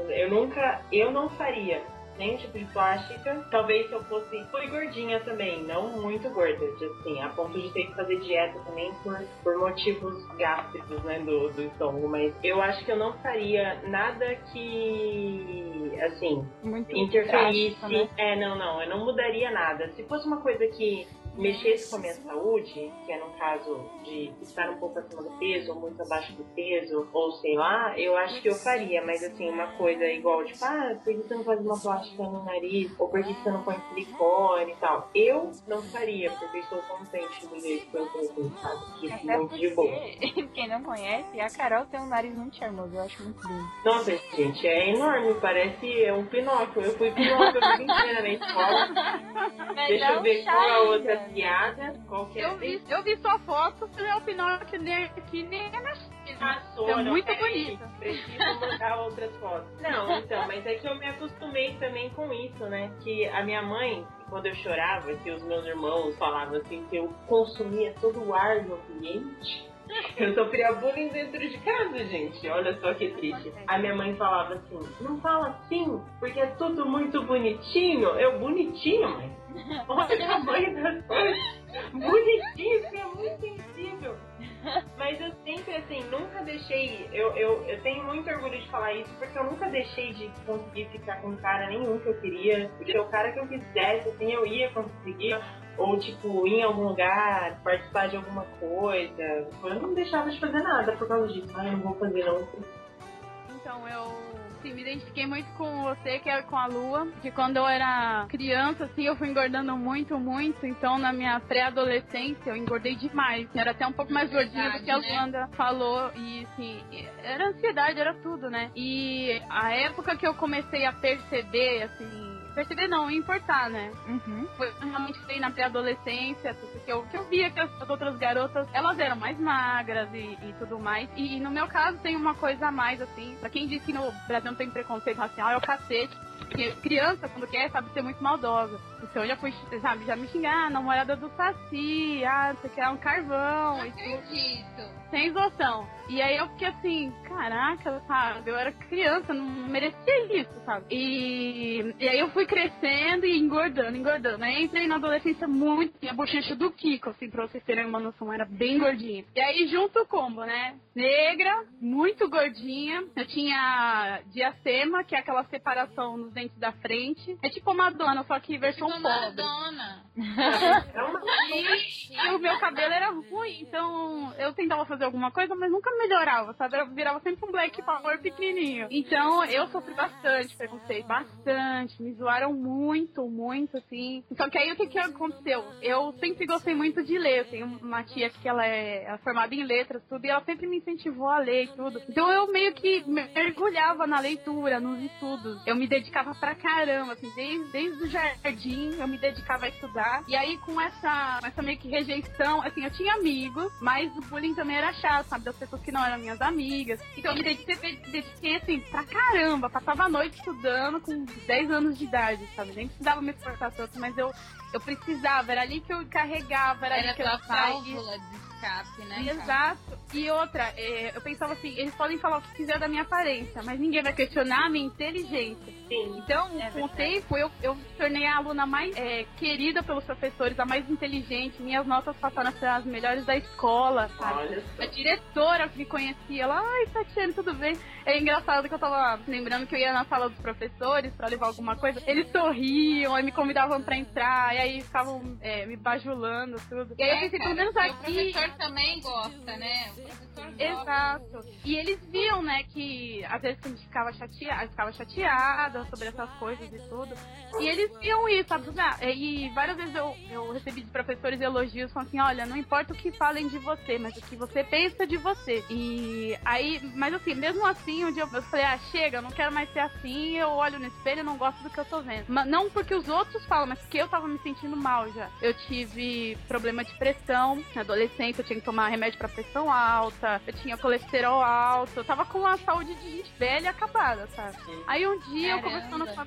Eu não faria nenhum tipo de plástica. Talvez se eu fui gordinha também, não muito gorda, assim, a ponto de ter que fazer dieta também por motivos gástricos, né, do estômago, mas eu acho que eu não faria nada que, assim, muito interferisse. prático, né? Eu não mudaria nada. Se fosse uma coisa que mexesse com a minha saúde, que é no caso de estar um pouco acima do peso, ou muito abaixo do peso, ou sei lá, eu acho que eu faria, mas assim, uma coisa igual, tipo, por que você não faz uma plástica no nariz, ou por que você não põe silicone e tal, eu não faria, porque estou contente do jeito que eu tô, sabe? Que Até muito de boa. quem não conhece, a Carol tem um nariz muito charmoso, eu acho muito lindo. Nossa, gente, é enorme, parece um Pinóquio. Eu fui Pinóquio a vida inteira na escola. Deixa eu ver qual é a outra piada. Eu vi sua foto, você é o Pinóquio que nem é nascido. passou, É não, muito peraí, bonita. preciso mandar outras fotos. Não, então, mas é que eu me acostumei também com isso, né? Que a minha mãe, quando eu chorava, que os meus irmãos falavam assim, que eu consumia todo o ar no ambiente. Eu sofria bullying dentro de casa, gente. Olha só que triste. A minha mãe falava assim, não fala assim, porque é tudo muito bonitinho. Eu, bonitinho, mãe? Olha a mãe das coisas. Bonitinho, isso é muito sensível. Mas eu sempre, assim, nunca deixei... Eu tenho muito orgulho de falar isso, porque eu nunca deixei de conseguir ficar com um cara nenhum que eu queria. Porque o cara que eu quisesse, assim, eu ia conseguir. Ou, tipo, ir em algum lugar, participar de alguma coisa. Eu não deixava de fazer nada por causa disso. Eu não vou fazer, não. Então, eu me identifiquei muito com você, que é com a Lua. Que quando eu era criança, assim, eu fui engordando muito, muito. Então, na minha pré-adolescência, eu engordei demais. Eu era até um pouco mais gordinha do que a Luanda falou. E, assim, era ansiedade, era tudo, né? E a época que eu comecei a perceber, assim... Perceber não, importar, né? Foi realmente foi na pré-adolescência, porque eu via que as outras garotas, elas eram mais magras e tudo mais. E no meu caso tem uma coisa a mais, assim, pra quem diz que no Brasil não tem preconceito racial, é o cacete. Porque criança, quando quer, sabe ser muito maldosa. Então eu já fui, sabe, já me xingar, namorada do Saci, você quer um carvão e tudo. Isso. Sem noção. E aí eu fiquei assim, caraca, sabe, eu era criança, não merecia isso, sabe? E aí eu fui crescendo e engordando. Aí entrei na adolescência muito, tinha a bochecha do Kiko, assim, pra vocês terem uma noção, era bem gordinha. E aí junto o combo, né? Negra, muito gordinha, eu tinha diastema, que é aquela separação nos dentes da frente. É tipo Madonna, só que versão pobre. Madonna. E o meu cabelo era ruim, então eu tentava fazer alguma coisa, mas nunca melhorava, sabe? Eu virava sempre um black power pequenininho. Então eu sofri bastante preconceito, bastante. Me zoaram muito, muito, assim. Só que aí o que aconteceu? Eu sempre gostei muito de ler. Eu tenho uma tia que ela é formada em letras, tudo, e ela sempre me incentivou a ler e tudo. Então eu meio que mergulhava na leitura, nos estudos. Eu me dedicava pra caramba, assim, desde o jardim eu me dedicava a estudar. E aí com essa meio que rejeição, assim, eu tinha amigos, mas o bullying também era chato, sabe? Das pessoas que não eram minhas amigas. Então eu me dediquei assim, pra caramba. Passava a noite estudando com 10 anos de idade, sabe? Nem precisava me esforçar tanto, mas eu precisava. Era ali que eu carregava, era ali que eu válvula de escape, né? Exato. E outra, eu pensava assim, eles podem falar o que quiser da minha aparência, mas ninguém vai questionar a minha inteligência. Sim. Então, com o tempo, eu me tornei a aluna mais querida pelos professores, a mais inteligente. Minhas notas passaram a ser as melhores da escola, sabe? A diretora que me conhecia, ela, ai, Tatiana, tudo bem? É engraçado que eu tava lembrando que eu ia na sala dos professores pra levar alguma coisa. Eles sorriam, aí me convidavam pra entrar, e aí ficavam me bajulando, tudo. E aí eu pensei, pelo menos aqui... O professor também gosta, né? O professor gosta. Exato. E eles viam, né, que às vezes a gente ficava chateada sobre essas coisas e tudo. E eles viam isso, sabe? E várias vezes eu recebi de professores elogios falando assim, olha, não importa o que falem de você, mas o que você pensa de você. E aí, mas assim, mesmo assim, um dia eu falei, chega, eu não quero mais ser assim, eu olho no espelho e não gosto do que eu tô vendo. Mas não porque os outros falam, mas porque eu tava me sentindo mal já. Eu tive problema de pressão na adolescência, eu tinha que tomar remédio pra pressão alta, eu tinha colesterol alto, eu tava com a saúde de gente velha acabada, sabe? Aí um dia, eu conversando com a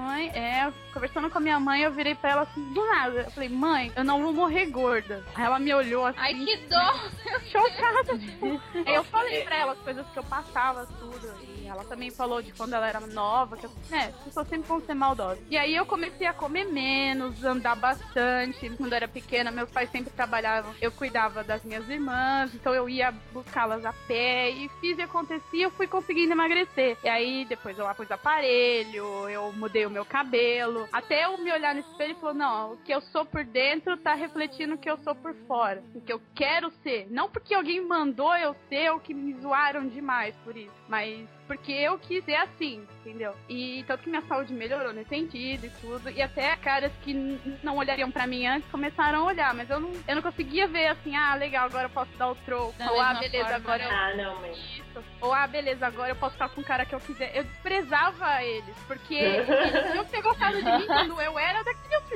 minha mãe, eu virei pra ela assim, do nada, eu falei, mãe, eu não vou morrer gorda. Aí ela me olhou assim, ai, que dó! Chocada, tipo. Aí eu falei pra ela as coisas que eu passava, tudo, e ela também falou de quando ela era nova, que as pessoas sempre vão ser maldosas. E aí eu comecei a comer menos, andar bastante. Quando eu era pequena, meus pais sempre trabalhavam, eu cuidava das minhas irmãs, então eu ia buscá-las a pé, e fiz e acontecia, eu fui conseguindo emagrecer. E aí depois eu pus aparelho, eu mudei o meu cabelo, até eu me olhar no espelho e falar, não, o que eu sou por dentro tá refletindo o que eu sou por fora, o que eu quero ser, não porque alguém mandou eu ser ou que me zoaram demais por isso, mas porque eu quis ser assim, entendeu? E tanto que minha saúde melhorou nesse sentido e tudo, e até caras que não olhariam pra mim antes começaram a olhar, mas eu não conseguia ver assim, legal, agora eu posso dar o troco, ou beleza, agora eu... Ou, beleza, agora eu posso ficar com o cara que eu quiser. Eu desprezava eles, porque eles tinham que ter gostado de mim quando eu era daquele outro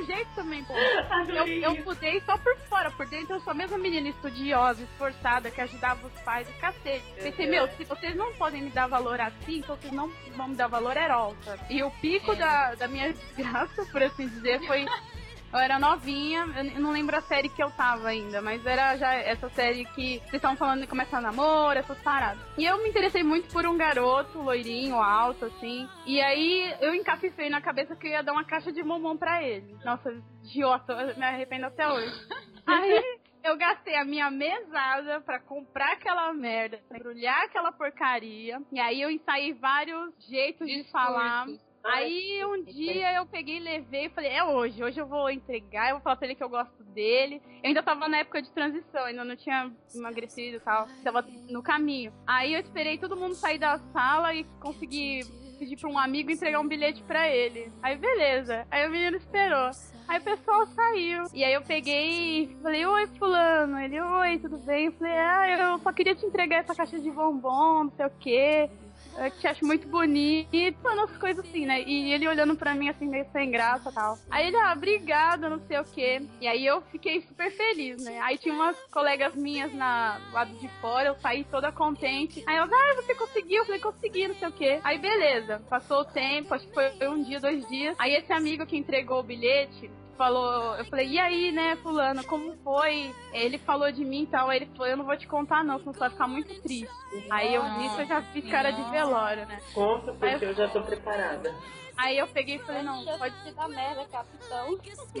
jeito também, pô. Adorei Eu isso. mudei só por fora, por dentro eu sou a mesma menina estudiosa, esforçada, que ajudava os pais e cacete. Pensei, meu, se vocês não podem me dar valor assim, então vocês não vão me dar valor herói, sabe? E o pico da minha desgraça, por assim dizer, foi... Eu era novinha, eu não lembro a série que eu tava ainda, mas era já essa série que vocês estavam falando de começar namoro, essas paradas. E eu me interessei muito por um garoto, loirinho, alto, assim. E aí eu encafifei na cabeça que eu ia dar uma caixa de bombom pra ele. Nossa, idiota, eu me arrependo até hoje. Aí eu gastei a minha mesada pra comprar aquela merda, pra embrulhar aquela porcaria. E aí eu ensaiei vários jeitos de falar. Aí um dia eu peguei e levei e falei, hoje eu vou entregar, eu vou falar pra ele que eu gosto dele. Eu ainda tava na época de transição, ainda não tinha emagrecido e tal, tava no caminho. Aí eu esperei todo mundo sair da sala e consegui pedir pra um amigo entregar um bilhete pra ele. Aí beleza, aí o menino esperou. Aí o pessoal saiu. E aí eu peguei e falei, oi fulano. Ele, oi, tudo bem? Eu falei, eu só queria te entregar essa caixa de bombom, não sei o quê. Eu te acho muito bonito, umas coisas assim, né? E ele olhando pra mim assim, meio sem graça e tal. Aí ele, obrigada, não sei o quê. E aí eu fiquei super feliz, né? Aí tinha umas colegas minhas do lado de fora, eu saí toda contente. Aí elas, você conseguiu? Eu falei, consegui, não sei o quê. Aí beleza, passou o tempo, acho que foi um dia, 2 dias. Aí esse amigo que entregou o bilhete falou, eu falei, e aí, né, fulano, como foi? Ele falou de mim e tal, aí ele falou, eu não vou te contar não, senão você vai ficar muito triste. Aí nisso eu já fiz cara de velório, né? Conta, porque eu já tô preparada. Aí eu peguei e falei, não, pode ser da merda, capitão.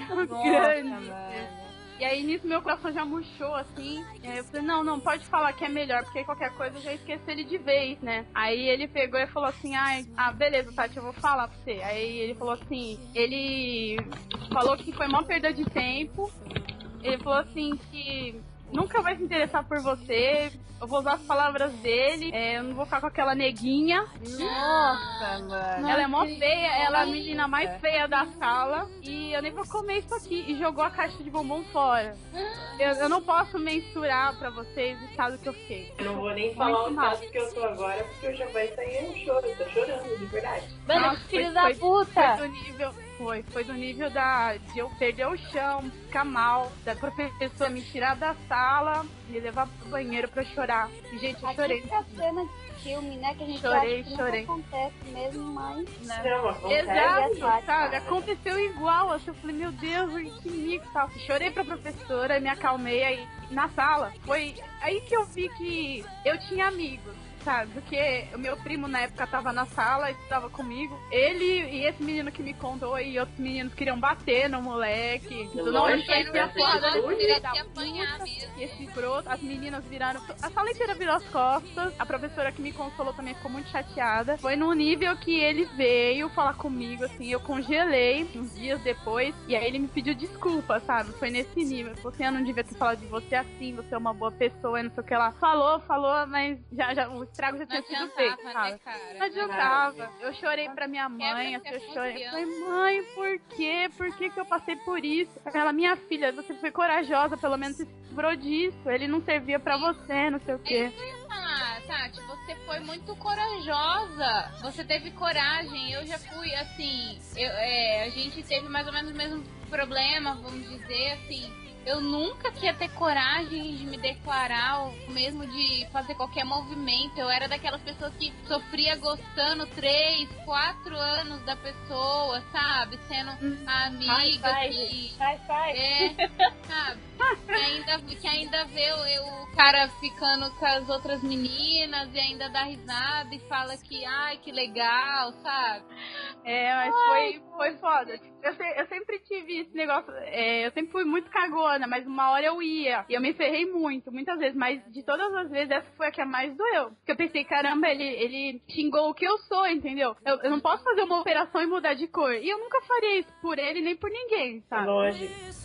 grande. E aí nisso meu coração já murchou assim. E aí eu falei, não, pode falar que é melhor, porque qualquer coisa eu já esqueço ele de vez, né? Aí ele pegou e falou assim, beleza, Tati, eu vou falar pra você. Aí ele falou assim, ele falou que foi uma perda de tempo. Ele falou assim que nunca vai se interessar por você. Eu vou usar as palavras dele. Eu não vou ficar com aquela neguinha. Nossa, mano. Ela é mó feia, ela é a menina mais feia da sala. E eu nem vou comer isso aqui. E jogou a caixa de bombom fora. Eu não posso mensurar pra vocês o estado que eu fiquei. Eu não vou nem falar o estado que eu tô agora, porque eu já vai sair um choro. Eu tô chorando, de verdade. Mano, filho da puta! Foi do nível de eu perder o chão, ficar mal, da professora me tirar da sala, me levar pro banheiro pra chorar. E, gente, eu chorei. É a cena de filme, né? Que a gente Chorei, acha que chorei. Nunca acontece mesmo, mas... Não, acontece. Exato, sabe? Aconteceu igual. Assim, eu falei, meu Deus, que mico e tal. Chorei pra professora, me acalmei aí na sala. Foi aí que eu vi que eu tinha amigos. Sabe, porque o meu primo na época tava na sala, estudava comigo. Ele e esse menino que me contou e outros meninos queriam bater no moleque. Não, ele parecia foda, esse broto, as meninas viraram. A sala inteira virou as costas. A professora que me consolou também ficou muito chateada. Foi num nível que ele veio falar comigo, assim, eu congelei uns dias depois. E aí ele me pediu desculpa, sabe? Foi nesse nível. Você não devia ter falado de você assim, você é uma boa pessoa e não sei o que lá. Falou, mas já o estrago já tinha sido feito, sabe? Não adiantava. Eu chorei pra minha mãe, assim, eu chorei. Eu falei, mãe, por quê? Por que eu passei por isso? Ela, minha filha, você foi corajosa, pelo menos se livrou disso. Ele não servia pra você, não sei o quê. Tati, você foi muito corajosa. Você teve coragem. Eu já fui, assim... a gente teve mais ou menos o mesmo problema, vamos dizer, assim... Eu nunca ia ter coragem de me declarar, ou mesmo de fazer qualquer movimento. Eu era daquelas pessoas que sofria gostando 3, 4 anos da pessoa, sabe? Sendo a amiga que... sabe? Que ainda vê o cara ficando com as outras meninas e ainda dá risada e fala que, ai, que legal, sabe? Mas foi foda. Eu sempre tive esse negócio, eu sempre fui muito cagona, mas uma hora eu ia. E eu me ferrei muitas vezes, mas de todas as vezes, essa foi a que mais doeu. Porque eu pensei, caramba, ele xingou o que eu sou, entendeu? Eu não posso fazer uma operação e mudar de cor. E eu nunca faria isso por ele nem por ninguém, sabe? Lógico.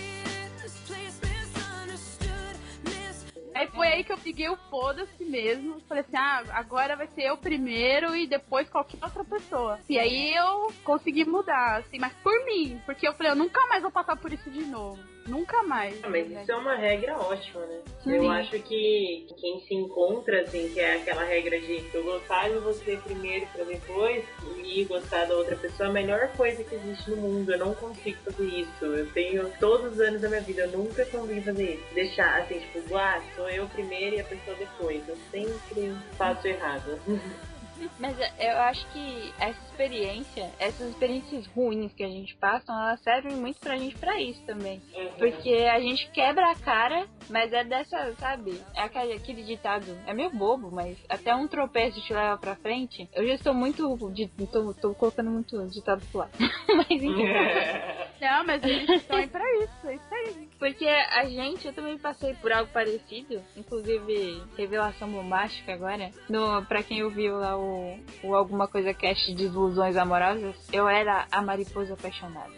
Aí foi aí que eu peguei o foda-se mesmo. Falei assim, agora vai ser eu primeiro e depois qualquer outra pessoa. E aí eu consegui mudar, assim, mas por mim. Porque eu falei, eu nunca mais vou passar por isso de novo. Nunca mais. Mas isso é uma regra ótima, né? Sim. Eu acho que quem se encontra, assim, que é aquela regra de eu gostar de você primeiro pra depois e gostar da outra pessoa, é a melhor coisa que existe no mundo. Eu não consigo fazer isso. Eu tenho todos os anos da minha vida, eu nunca consegui fazer isso. Deixar, assim, tipo, sou eu primeiro e a pessoa depois. Eu sempre faço errado. Mas eu acho que essas experiências ruins que a gente passa, elas servem muito pra gente pra isso também. Porque a gente quebra a cara, mas é dessa, sabe? É aquele ditado, é meio bobo, mas até um tropeço te leva pra frente. Eu já estou muito, tô colocando muito ditado pro lado. Mas enfim. Não, mas eles estão aí pra isso, é isso aí. Porque eu também passei por algo parecido, inclusive revelação bombástica agora. Pra quem ouviu lá o Alguma Coisa Cast de Desilusões Amorosas, eu era a mariposa apaixonada.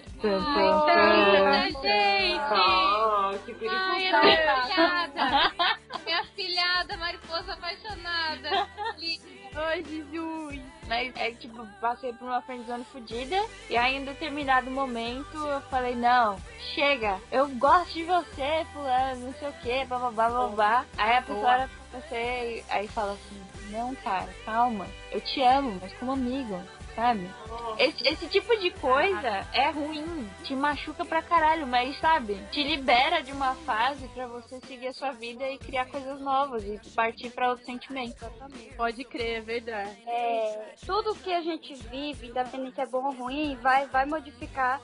Gente! Que Ai, era minha filhada! Minha filhada, mariposa apaixonada! Ai, Jesus! Mas é tipo, passei por uma friendzone fodida e aí em determinado momento eu falei, não, chega, eu gosto de você, fulano, não sei o que, blá. Aí a pessoa olha pra você aí fala assim, não, cara, calma, eu te amo, mas como amigo, sabe? Esse tipo de coisa é ruim, te machuca pra caralho, mas sabe, te libera de uma fase pra você seguir a sua vida e criar coisas novas e partir pra outro sentimento. Pode crer, é verdade. Tudo que a gente vive, independente se é bom ou ruim, vai modificar,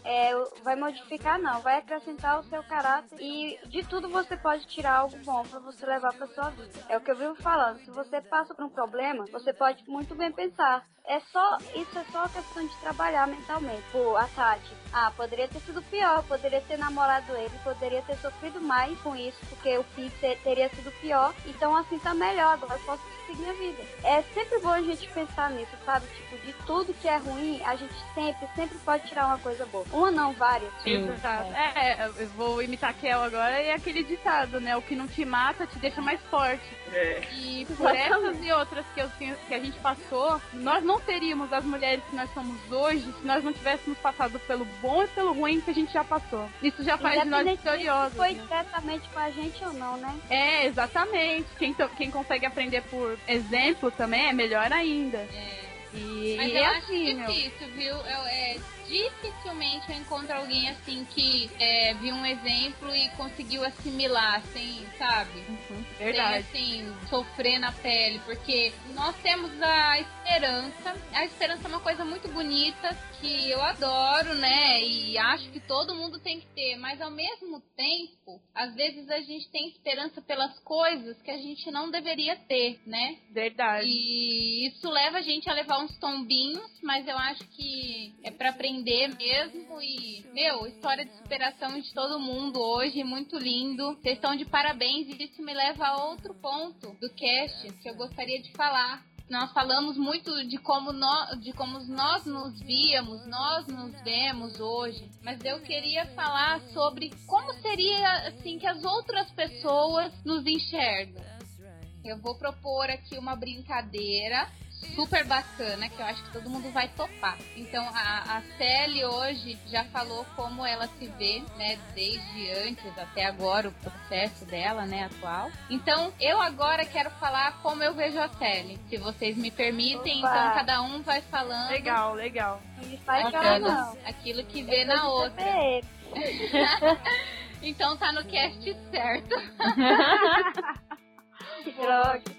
vai acrescentar o seu caráter e de tudo você pode tirar algo bom pra você levar pra sua vida. É o que eu vivo falando, se você passa por um problema, você pode muito bem pensar, isso é só questão de trabalhar mentalmente. Pô, a Tati, poderia ter sido pior, poderia ter namorado ele, poderia ter sofrido mais com isso, porque o fim teria sido pior, então assim tá melhor, agora eu posso seguir minha vida. É sempre bom a gente pensar nisso, sabe? Tipo, de tudo que é ruim, a gente sempre pode tirar uma coisa boa. Uma não, várias. Exato. Eu vou imitar a Kel agora e aquele ditado, né? O que não te mata te deixa mais forte. E por essas e outras que a gente passou, nós não teríamos as mulheres que nós somos hoje se nós não tivéssemos passado pelo bom e pelo ruim que a gente já passou. Isso já faz de nós vitoriosos. Foi diretamente com a gente ou não, né? Exatamente. Quem consegue aprender por exemplo também é melhor ainda. Mas eu acho difícil, viu? Dificilmente eu encontro alguém assim que viu um exemplo e conseguiu assimilar, assim, sabe? Verdade. Sem, assim, sofrer na pele, porque nós temos a esperança. A esperança é uma coisa muito bonita que eu adoro, né? E acho que todo mundo tem que ter, mas ao mesmo tempo, às vezes a gente tem esperança pelas coisas que a gente não deveria ter, né? Verdade. E isso leva a gente a levar uns tombinhos, mas eu acho que é pra aprender mesmo. E, história de superação de todo mundo hoje, muito lindo. Vocês estão de parabéns e isso me leva a outro ponto do cast que eu gostaria de falar. Nós falamos muito de como nós nos víamos, nós nos vemos hoje, mas eu queria falar sobre como seria assim que as outras pessoas nos enxergam. Eu vou propor aqui uma brincadeira super bacana, que eu acho que todo mundo vai topar. Então, a Celi hoje já falou como ela se vê, né, desde antes até agora, o processo dela, né, atual. Então, eu agora quero falar como eu vejo a Celi, se vocês me permitem. Opa. Então, cada um vai falando. Legal. Não me faz chorar, não. Aquilo que vê na outra. Então, tá no cast certo. Que droga.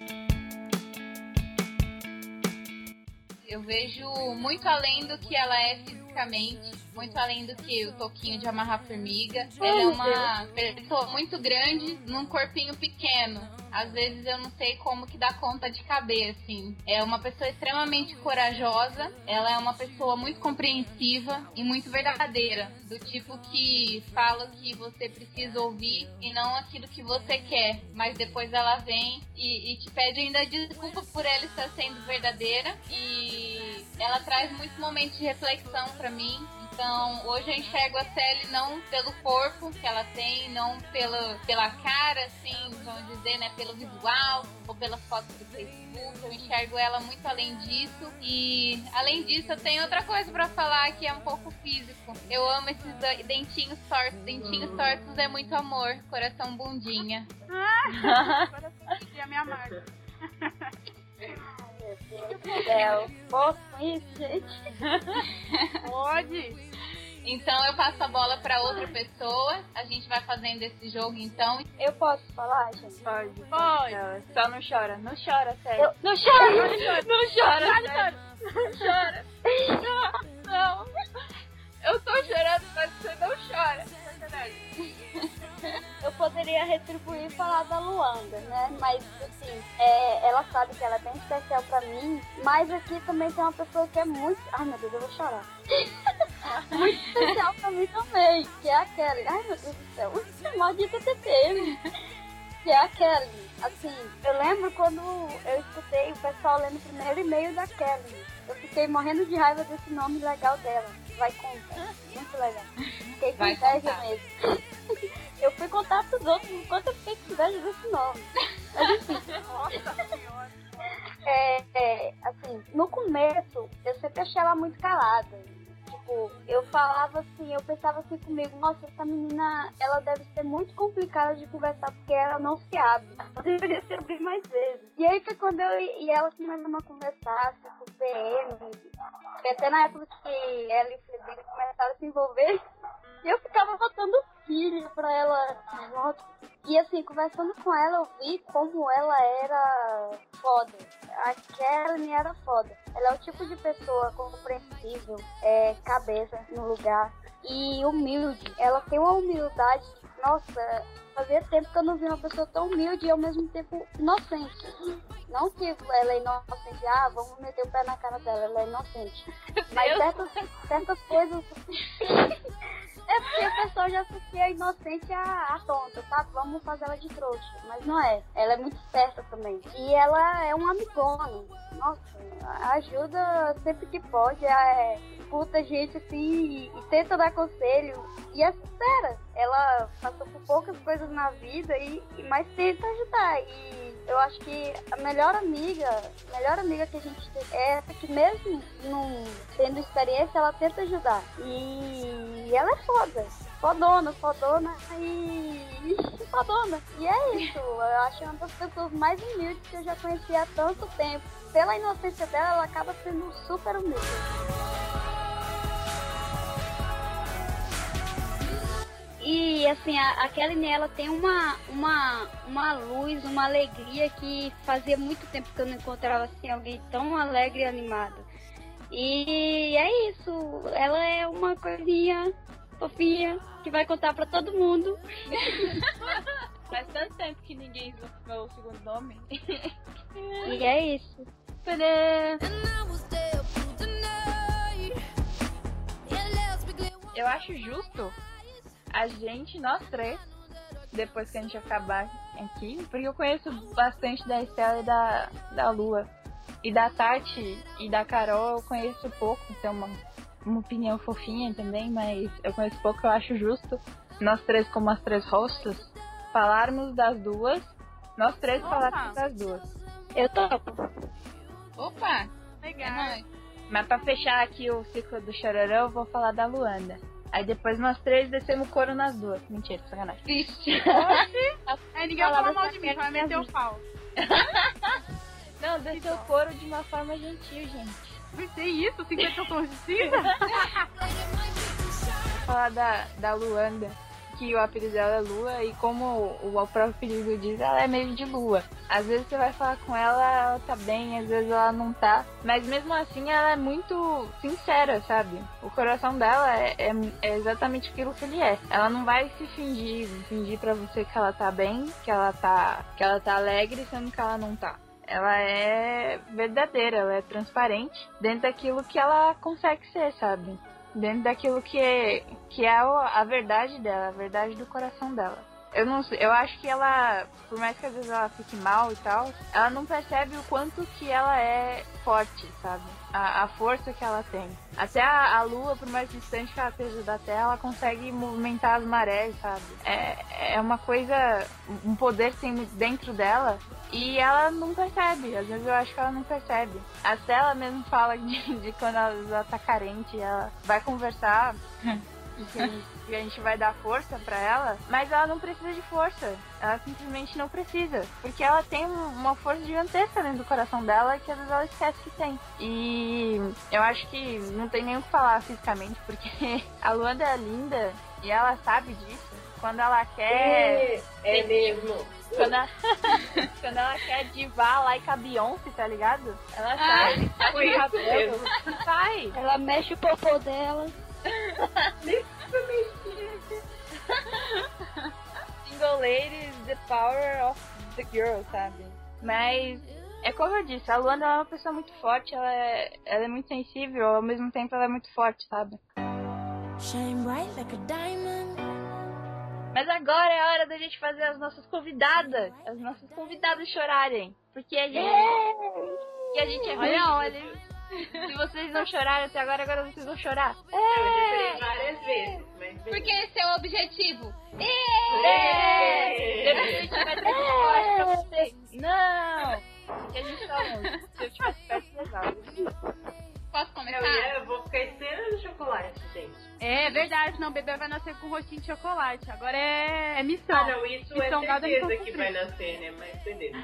Eu vejo muito além do que ela é fisicamente, muito além do que o toquinho de amarrar formiga. Ela é uma pessoa muito grande num corpinho pequeno. Às vezes eu não sei como que dá conta de caber, assim. É uma pessoa extremamente corajosa, ela é uma pessoa muito compreensiva e muito verdadeira. Do tipo que fala que você precisa ouvir e não aquilo que você quer. Mas depois ela vem e te pede ainda desculpa por ela estar sendo verdadeira. E ela traz muitos momentos de reflexão pra mim. Então, hoje eu enxergo a Sally não pelo corpo que ela tem, não pela cara, assim, vamos dizer, né, pelo visual ou pelas fotos do Facebook. Eu enxergo ela muito além disso. E, além disso, eu tenho outra coisa pra falar que é um pouco físico. Eu amo esses dentinhos tortos. Dentinhos tortos é muito amor. Coração bundinha. Coração bundinha é a minha marca. Meu Deus do céu. Posso com isso, gente? Pode. Então eu passo a bola pra outra pessoa. A gente vai fazendo esse jogo, então. Eu posso falar, gente? Pode. Pode. Só não chora. Não chora, sério. Não chora! Não chora, sério. Não chora. Não. Eu tô chorando, mas você não chora. Eu poderia retribuir e falar da Luanda, né? Mas, assim, ela sabe que ela é bem especial pra mim. Mas aqui também tem uma pessoa que é muito... Ai, meu Deus, eu vou chorar. Muito especial pra mim também, que é a Kelly. Ai, meu Deus do céu. Maldita TPM. Que é a Kelly. Assim, eu lembro quando eu escutei o pessoal lendo o primeiro e-mail da Kelly. Eu fiquei morrendo de raiva desse nome legal dela. Vai contar. Muito legal. Fiquei com inveja mesmo. Eu fui contar pros outros enquanto eu fiquei com inveja desse nome. Mas enfim. Assim, no começo, eu sempre achei ela muito calada. Tipo, eu falava assim, eu pensava assim comigo, nossa, essa menina, ela deve ser muito complicada de conversar, porque ela não se abre. Ela deveria se abrir mais vezes. E aí foi quando e ela começou a conversar, assim, com o PM, até na época que ela e o Frederico começaram a se envolver, e eu ficava botando pilha pra ela. E assim, conversando com ela, eu vi como ela era foda. A Kelly era foda. Ela é o tipo de pessoa compreensível, cabeça no lugar e humilde. Ela tem uma humildade. Nossa, fazia tempo que eu não vi uma pessoa tão humilde e ao mesmo tempo inocente. Não que ela é inocente, vamos meter o pé na cara dela, ela é inocente. Mas certas coisas... É porque o pessoal já associa a inocente a tonta, sabe? Vamos fazer ela de trouxa. Mas não é. Ela é muito esperta também. E ela é um amigona. Nossa, ajuda sempre que pode. Escuta a gente assim e tenta dar conselho. E é sincera. Ela passou por poucas coisas na vida, mas tenta ajudar. E eu acho que a melhor amiga que a gente tem é essa que mesmo não tendo experiência, ela tenta ajudar. E ela é foda. Fodona e fodona. E é isso. Eu acho uma das pessoas mais humildes que eu já conheci há tanto tempo. Pela inocência dela, ela acaba sendo super humilde. E assim, a Kelly, ela tem uma luz, uma alegria que fazia muito tempo que eu não encontrava assim, alguém tão alegre e animado. E é isso, ela é uma coisinha fofinha que vai contar pra todo mundo. Faz tanto tempo que ninguém usou meu segundo nome. E é isso. Eu acho justo nós três, depois que a gente acabar aqui, porque eu conheço bastante da Estela e da Lua. E da Tati e da Carol eu conheço pouco, tem uma opinião fofinha também, mas eu conheço pouco. Eu acho justo nós três, como as três hostas, falarmos das duas. Nós três falarmos das duas. Eu topo. Opa! Legal. É nóis. Mas pra fechar aqui o ciclo do Chororô, eu vou falar da Luanda. Aí depois nós três descemos o couro nas duas. Mentira, sacanagem. Triste. Ninguém vai falar mal de mim, vai meter o pau. Não, desceu o couro de uma forma gentil, gente. Vai ser isso? 50 tons de cinza? Vou falar da Luanda, que o apelido dela é Lua, e como o próprio apelido diz, ela é meio de lua. Às vezes você vai falar com ela tá bem, às vezes ela não tá. Mas mesmo assim ela é muito sincera, sabe? O coração dela é exatamente aquilo que ele é. Ela não vai se fingir pra você que ela tá bem, que ela tá alegre, sendo que ela não tá. Ela é verdadeira, ela é transparente dentro daquilo que ela consegue ser, sabe? Dentro daquilo que é a verdade dela, a verdade do coração dela. Eu não sei, eu acho que ela, por mais que às vezes ela fique mal e tal, ela não percebe o quanto que ela é forte, sabe? A força que ela tem. Até a Lua, por mais distante que ela esteja da Terra, ela consegue movimentar as marés, sabe? É uma coisa, um poder que tem dentro dela e ela não percebe. Às vezes eu acho que ela não percebe. Até ela mesmo fala de quando ela tá carente, ela vai conversar e que a gente vai dar força pra ela, mas ela não precisa de força. Ela simplesmente não precisa, porque ela tem uma força gigantesca dentro do coração dela que às vezes ela esquece que tem. E eu acho que não tem nem o que falar fisicamente, porque a Luanda é linda e ela sabe disso. Quando ela quer... É mesmo. Quando ela quer divar like a Beyoncé, tá ligado? Ela sai, foi isso mesmo. sai. Ela mexe o popô dela. Single ladies, the power of the girl, sabe? Mas é como eu disse, a Luanda é uma pessoa muito forte, ela é muito sensível, ao mesmo tempo ela é muito forte, sabe? Shine bright like a diamond. Mas agora é a hora da gente fazer as nossas convidadas chorarem, porque a gente é ruim. Olha. Se vocês não choraram até agora vocês vão chorar. Eu já chorei várias vezes, mas... Porque esse é o objetivo. Depois a gente vai ter chocolate pra vocês. Não! Porque a gente tá longe. Se eu tivesse perto, legal. Posso começar? Eu vou ficar esperando chocolate, gente. É verdade, não, o bebê vai nascer com rostinho de chocolate. Agora é missão. Ah, não, isso Missão é dada, certeza missão que cumprida. vai nascer, né? Mas beleza.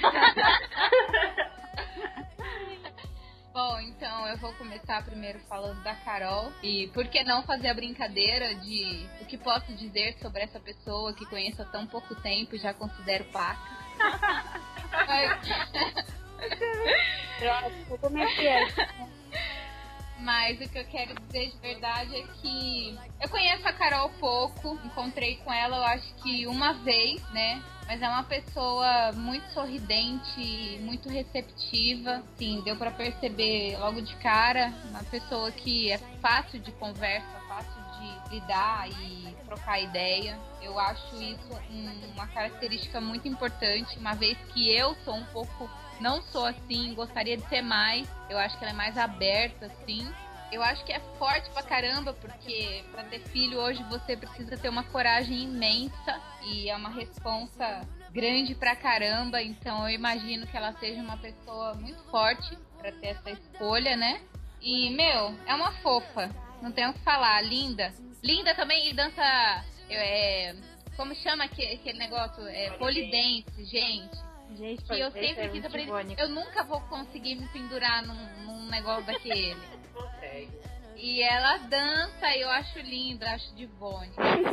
Bom, então eu vou começar primeiro falando da Carol. E por que não fazer a brincadeira de o que posso dizer sobre essa pessoa que conheço há tão pouco tempo e já considero paca. Como é que é? Mas o que eu quero dizer de verdade é que eu conheço a Carol pouco, encontrei com ela eu acho que uma vez, né? Mas é uma pessoa muito sorridente, muito receptiva. Sim, deu pra perceber logo de cara. Uma pessoa que é fácil de conversa, fácil de lidar e trocar ideia. Eu acho isso uma característica muito importante, uma vez que eu sou um pouco... Não sou assim, gostaria de ser mais. Eu acho que ela é mais aberta, assim. Eu acho que é forte pra caramba, porque pra ter filho hoje você precisa ter uma coragem imensa e é uma responsa grande pra caramba. Então eu imagino que ela seja uma pessoa muito forte pra ter essa escolha, né? E, é uma fofa. Não tenho o que falar. Linda. Linda também e dança... como chama aquele negócio? Polidense, gente. Gente, Que eu sempre quis aprender. Eu nunca vou conseguir me pendurar num negócio daquele. Consegue. E ela dança e eu acho linda, acho divone.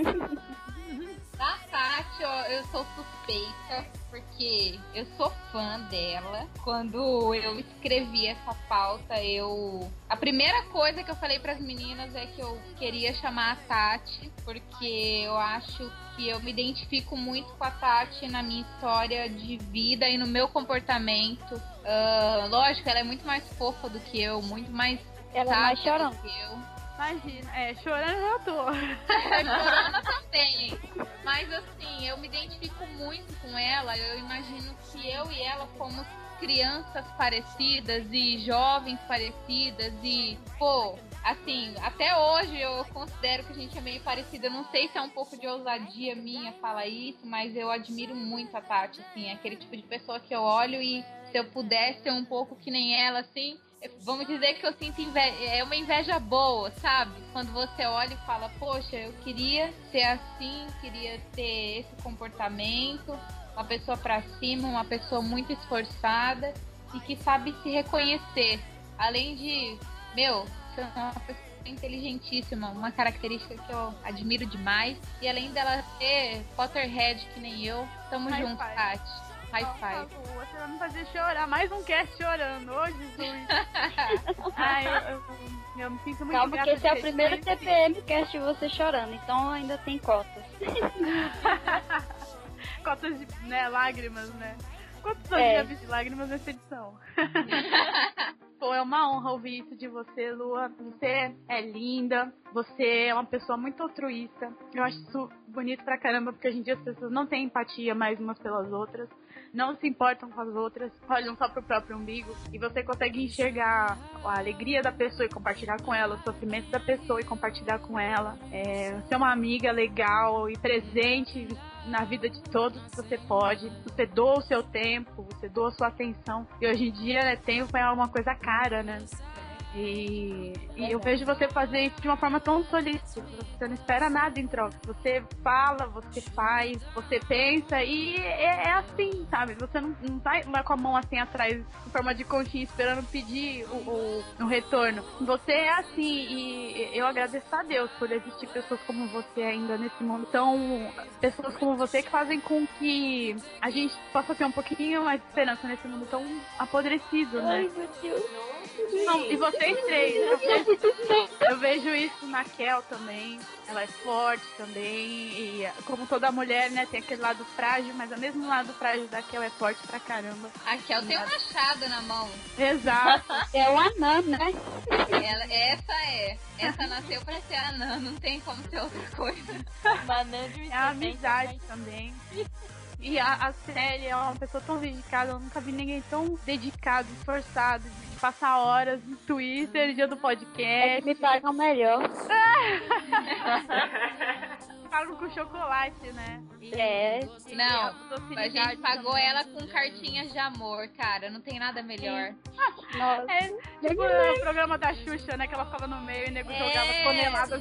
Da Tati, eu sou suspeita, porque eu sou fã dela. Quando eu escrevi essa pauta, a primeira coisa que eu falei pras meninas é que eu queria chamar a Tati, porque eu acho que eu me identifico muito com a Tati na minha história de vida e no meu comportamento. Lógico, ela é muito mais fofa do que eu, muito mais Ela é mais sábia chorão. do que eu. Imagina, chorando eu já tô. Chorona também. Mas assim, eu me identifico muito com ela. Eu imagino que eu e ela fomos crianças parecidas e jovens parecidas. E, assim, até hoje eu considero que a gente é meio parecida. Eu não sei se é um pouco de ousadia minha falar isso, mas eu admiro muito a Tati, assim. É aquele tipo de pessoa que eu olho e se eu pudesse ser um pouco que nem ela, assim... Vamos dizer que eu sinto é uma inveja boa, sabe? Quando você olha e fala, poxa, eu queria ser assim, queria ter esse comportamento, uma pessoa pra cima, uma pessoa muito esforçada e que sabe se reconhecer. Além de, ser uma pessoa inteligentíssima, uma característica que eu admiro demais. E além dela ser Potterhead que nem eu, tamo High junto, five. Tati. High five. Você vai me fazer chorar. Mais um cast chorando. Ô, Jesus. Ai, eu me sinto muito Calma, grata que esse é de o primeiro ter TPM cast de você chorando, então ainda tem cotas. cotas de lágrimas, né? Quantos É. dias de lágrimas nessa edição? Pô, é uma honra ouvir isso de você, Lua. Você é linda, você é uma pessoa muito altruísta. Eu acho isso bonito pra caramba, porque hoje em dia as pessoas não têm empatia mais umas pelas outras, não se importam com as outras, olham só pro próprio umbigo, e você consegue enxergar a alegria da pessoa e compartilhar com ela, o sofrimento da pessoa e compartilhar com ela, ser uma amiga legal e presente na vida de todos que você pode. Você doa o seu tempo, você doa a sua atenção, e hoje em dia, né, tempo é uma coisa cara, né? E eu vejo você fazer isso de uma forma tão solícita. Você não espera nada em troca. Você fala, você faz, você pensa, e é assim, sabe? Você não vai com a mão assim atrás, em forma de conchinha, esperando pedir o retorno. Você é assim, e eu agradeço a Deus por existir pessoas como você ainda nesse mundo. São pessoas como você que fazem com que a gente possa ter um pouquinho mais de esperança nesse mundo tão apodrecido, né? Ai, meu Deus. Não, e vocês três, eu vejo isso na Kel também. Ela é forte também, e como toda mulher, né, tem aquele lado frágil, mas o mesmo lado frágil da Kel é forte pra caramba. A Kel tem um machado na mão. Exato. É o Anã, né? Essa nasceu pra ser anã, não tem como ser outra coisa. É a amizade também. E a Célia é uma pessoa tão dedicada, eu nunca vi ninguém tão dedicado, esforçado, de passar horas no Twitter, dia do podcast. Me pagam melhor. Pagam com chocolate, né? Não, a gente pagou ela com cartinhas de amor, cara, não tem nada melhor. Nossa. Tipo o programa da Xuxa, né? Que ela ficava no meio e o nego jogava toneladas.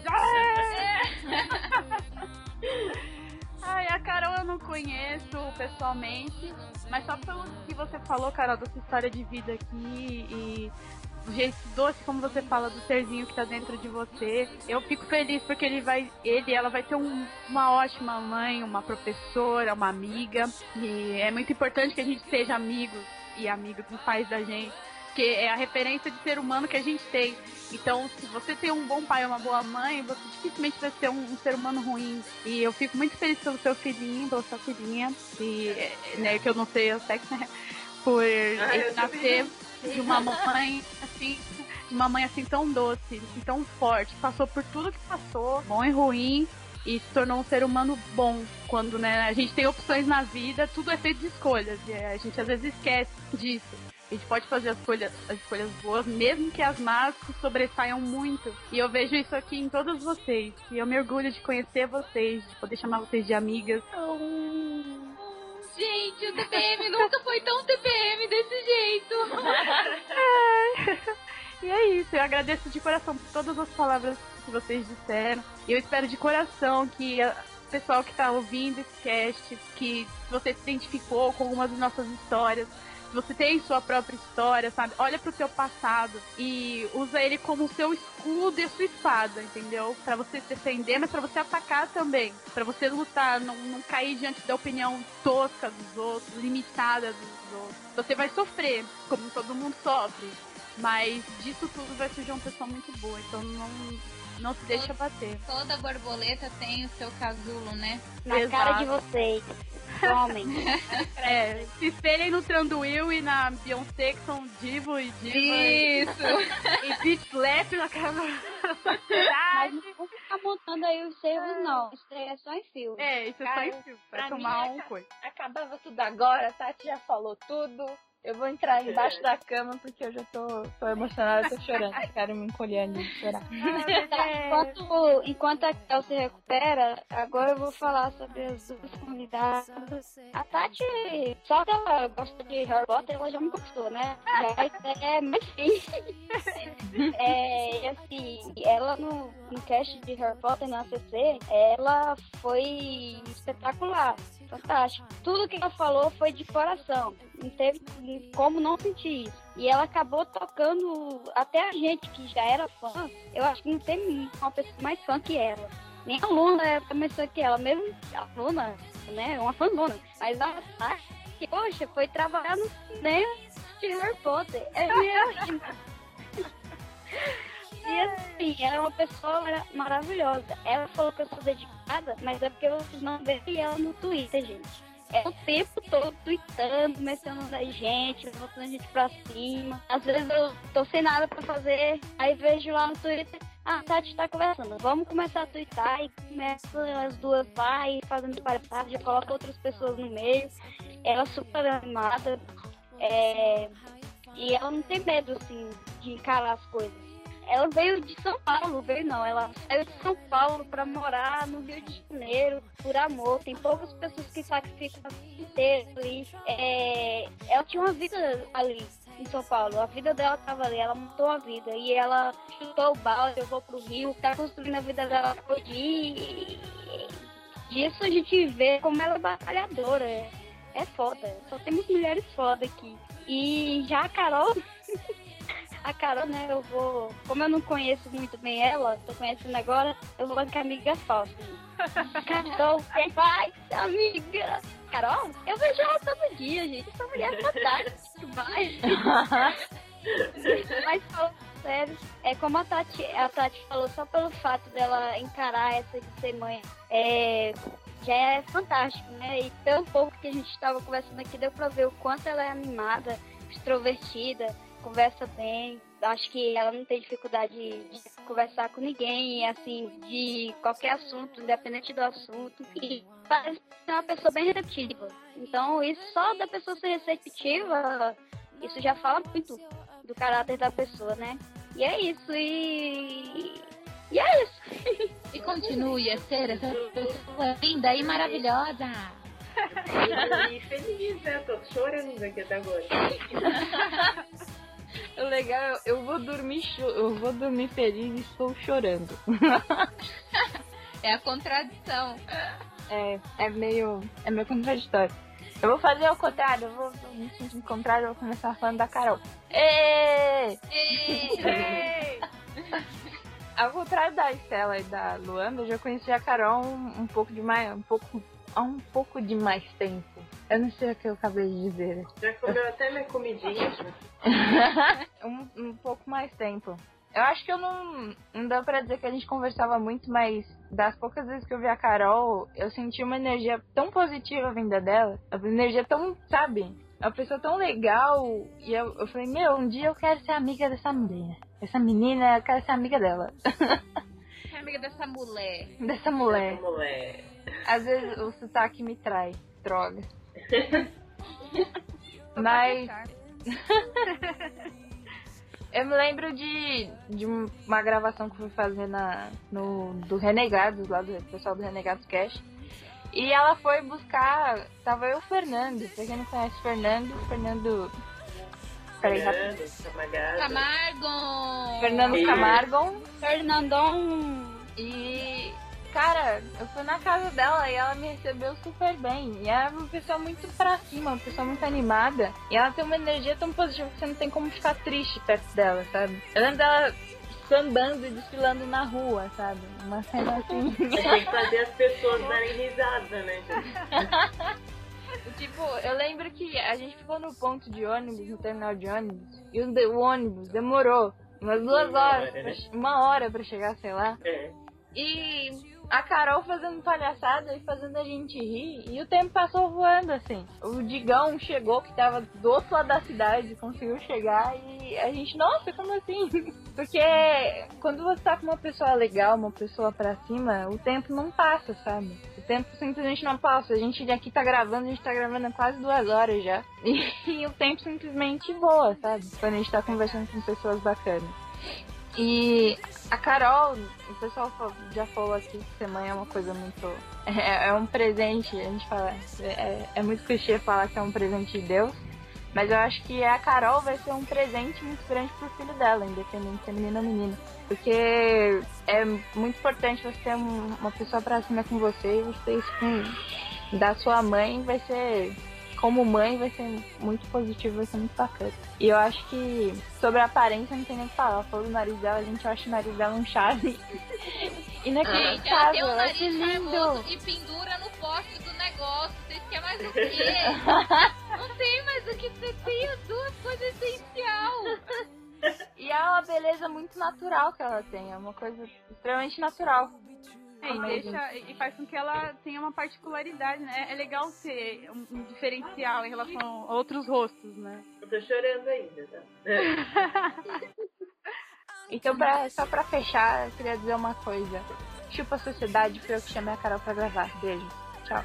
Ai, a Carol eu não conheço pessoalmente, mas só pelo que você falou, Carol, da sua história de vida aqui e do jeito doce como você fala do serzinho que tá dentro de você, eu fico feliz porque ela vai ter uma ótima mãe, uma professora, uma amiga, e é muito importante que a gente seja amigos e amigos dos pais da gente, porque é a referência de ser humano que a gente tem. Então, se você tem um bom pai ou uma boa mãe, você dificilmente vai ser um ser humano ruim. E eu fico muito feliz pelo seu filhinho, pela sua filhinha, e, né, que eu não sei o sexo, né, por ele nascer de uma mãe assim tão doce, e tão forte, passou por tudo que passou, bom e ruim, e se tornou um ser humano bom. Quando, né, a gente tem opções na vida, tudo é feito de escolhas, e a gente às vezes esquece disso. A gente pode fazer as escolhas boas, mesmo que as más sobressaiam muito. E eu vejo isso aqui em todos vocês. E eu me orgulho de conhecer vocês, de poder chamar vocês de amigas. Gente, o TPM nunca foi tão TPM desse jeito. E é isso, eu agradeço de coração por todas as palavras que vocês disseram. E eu espero de coração que o pessoal que tá ouvindo esse cast, que você se identificou com algumas das nossas histórias, você tem sua própria história, sabe? Olha pro seu passado e usa ele como o seu escudo e a sua espada, entendeu? Pra você se defender, mas pra você atacar também. Pra você lutar, não cair diante da opinião tosca dos outros, limitada dos outros. Você vai sofrer, como todo mundo sofre. Mas disso tudo vai surgir uma pessoa muito boa, então não se deixa bater. Toda borboleta tem o seu casulo, né? Na Exato. cara de vocês. Tomem. Se espelhem no Tranduil e na Beyoncé, que são divo e diva. Isso! E beat slap na cara da Mas não vou ficar montando aí os servos, não. Isso aí é só em filme. Isso é só em filme, pra pra tomar mim, um coisa. Acabava tudo agora, a Tati já falou tudo. Eu vou entrar embaixo da cama porque eu já tô emocionada, tô chorando. Quero me encolher ali e chorar. Enquanto a Kel se recupera, agora eu vou falar sobre as duas comunidades. A Tati, só que ela gosta de Harry Potter, ela já me conquistou, né? Mas sim. E assim, ela no cast de Harry Potter na ACC, ela foi espetacular, fantástico. Tudo que ela falou foi de coração. Não teve como não sentir isso. E ela acabou tocando até a gente que já era fã. Eu acho que não tem uma pessoa mais fã que ela. Nem a Luna é começou que ela, mesmo a Luna, né, é uma fãzona. Mas a Tati, poxa, foi trabalhar no cinema de Harry Potter. E assim, ela é uma pessoa maravilhosa. Ela falou que eu sou dedicada, mas é porque vocês não veem ela no Twitter, gente. É o tempo todo tweetando, mencionando a gente, botando a gente pra cima. Às vezes eu tô sem nada pra fazer, aí vejo lá no Twitter, a Tati tá conversando, vamos começar a twittar, e começa as duas vai fazendo palhaçada, já coloca outras pessoas no meio. Ela é super animada, e ela não tem medo, assim, de encarar as coisas. Ela veio de São Paulo, ela saiu de São Paulo pra morar no Rio de Janeiro, por amor. Tem poucas pessoas que sacrificam a vida inteira ali. Ela tinha uma vida ali em São Paulo, a vida dela tava ali, ela montou a vida. E ela chutou o balde, eu vou pro Rio, tá construindo a vida dela hoje. Disso a gente vê como ela é batalhadora. É foda, só temos mulheres foda aqui. E já a Carol... A Carol, né, como eu não conheço muito bem ela, tô conhecendo agora, eu vou bancar amiga falsa. Carol, quem vai, amiga? Carol, eu vejo ela todo dia, gente. Essa mulher é fantástica, vai. Mas falando sério, como a Tati falou, só pelo fato dela encarar essa de ser mãe, já é fantástico, né? E pelo pouco que a gente estava conversando aqui, deu pra ver o quanto ela é animada, extrovertida, conversa bem. Acho que ela não tem dificuldade de conversar com ninguém, assim, de qualquer assunto, independente do assunto. E parece ser uma pessoa bem receptiva. Então, isso só da pessoa ser receptiva, isso já fala muito do caráter da pessoa, né? E é isso, e é isso. E continue a ser essa pessoa linda e maravilhosa. E feliz, né? Tô chorando aqui até agora. O legal, eu vou dormir feliz e estou chorando. É a contradição. É meio contraditório. Eu vou fazer ao contrário, eu vou me sentir ao contrário, eu vou começar falando da Carol. Ao contrário da Estela e da Luanda, eu já conheci a Carol um pouco de mais tempo. Eu não sei o que eu acabei de dizer. Já comeu até minha comidinha? um pouco mais tempo. Eu acho que eu não dá pra dizer que a gente conversava muito, mas das poucas vezes que eu vi a Carol, eu senti uma energia tão positiva vinda dela. Uma energia tão, sabe? Uma pessoa tão legal. E eu falei, um dia eu quero ser amiga dessa menina. Essa menina, eu quero ser amiga dela. É amiga dessa mulher. Dessa mulher. Às vezes o sotaque me trai. Droga. Mas... eu me lembro de uma gravação que eu fui fazer do Renegados, lá do pessoal do Renegados Cast. E ela foi buscar... Tava eu e o Fernando. Pra quem não conhece o Fernando... Peraí, rápido. Fernando Camargo. Fernandão. E... cara, eu fui na casa dela e ela me recebeu super bem. E ela é uma pessoa muito pra cima, uma pessoa muito animada. E ela tem uma energia tão positiva que você não tem como ficar triste perto dela, sabe? Eu lembro dela sambando e desfilando na rua, sabe? Uma cena assim. Você tem que fazer as pessoas darem risada, né, gente? Tipo, eu lembro que a gente ficou no ponto de ônibus, no terminal de ônibus. E o ônibus demorou umas 2 horas, uma hora pra chegar, sei lá. E a Carol fazendo palhaçada e fazendo a gente rir. E o tempo passou voando, assim. O Digão chegou, que tava do outro lado da cidade, conseguiu chegar. E a gente, nossa, como assim? Porque quando você tá com uma pessoa legal, uma pessoa pra cima, o tempo não passa, sabe? O tempo simplesmente não passa. A gente aqui tá gravando, a gente tá gravando há quase 2 horas já. E o tempo simplesmente voa, sabe? Quando a gente tá conversando com pessoas bacanas. E a Carol, o pessoal já falou aqui que ser mãe é uma coisa muito... É um presente, a gente fala... É muito clichê falar que é um presente de Deus. Mas eu acho que a Carol vai ser um presente muito grande pro filho dela, independente se é menina ou menina. Porque é muito importante você ter uma pessoa pra cima com você. E você isso da sua mãe vai ser... Como mãe vai ser muito positivo, vai ser muito bacana. E eu acho que sobre a aparência não tem nem o que falar. Ela falou do nariz dela, a gente acha o nariz dela um charme. Gente, ela tem um nariz charmoso e pendura no poste do negócio. Vocês querem mais o quê? Não tem mais o que você tem, as 2 coisas essenciais. E é uma beleza muito natural que ela tem. É uma coisa extremamente natural. E faz com que ela tenha uma particularidade, né? É legal ser um diferencial em relação a outros rostos, né? Eu tô chorando ainda, tá? Então, só pra fechar, eu queria dizer uma coisa. Chupa a sociedade, foi eu que chamei a Carol pra gravar. Beijo. Tchau.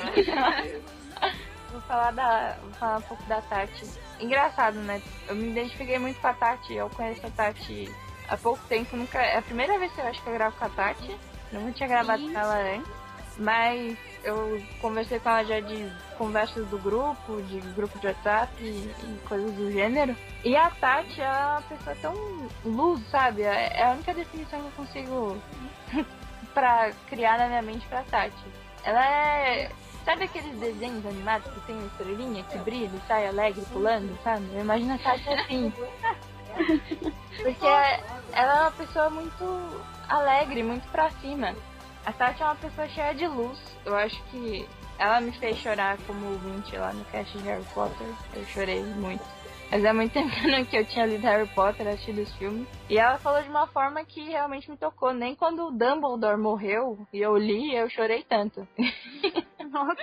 Vou falar um pouco da Tati. Engraçado, né? Eu me identifiquei muito com a Tati. Eu conheço a Tati há pouco tempo. É a primeira vez que eu acho que eu gravo com a Tati. Nunca tinha gravado com ela antes. Mas eu conversei com ela já de conversas do grupo, de WhatsApp e coisas do gênero. E a Tati é uma pessoa tão luz, sabe? É a única definição que eu consigo pra criar na minha mente pra Tati. Ela é... Sabe aqueles desenhos animados que tem uma estrelinha que brilha e sai alegre pulando, sabe? Eu imagino a Tati assim. Porque ela é uma pessoa muito alegre, muito pra cima. A Tati é uma pessoa cheia de luz. Eu acho que ela me fez chorar como ouvinte lá no cast de Harry Potter. Eu chorei muito. Mas é muito tempo que eu tinha lido Harry Potter, assistido os filmes. E ela falou de uma forma que realmente me tocou. Nem quando o Dumbledore morreu e eu li, eu chorei tanto. Nossa.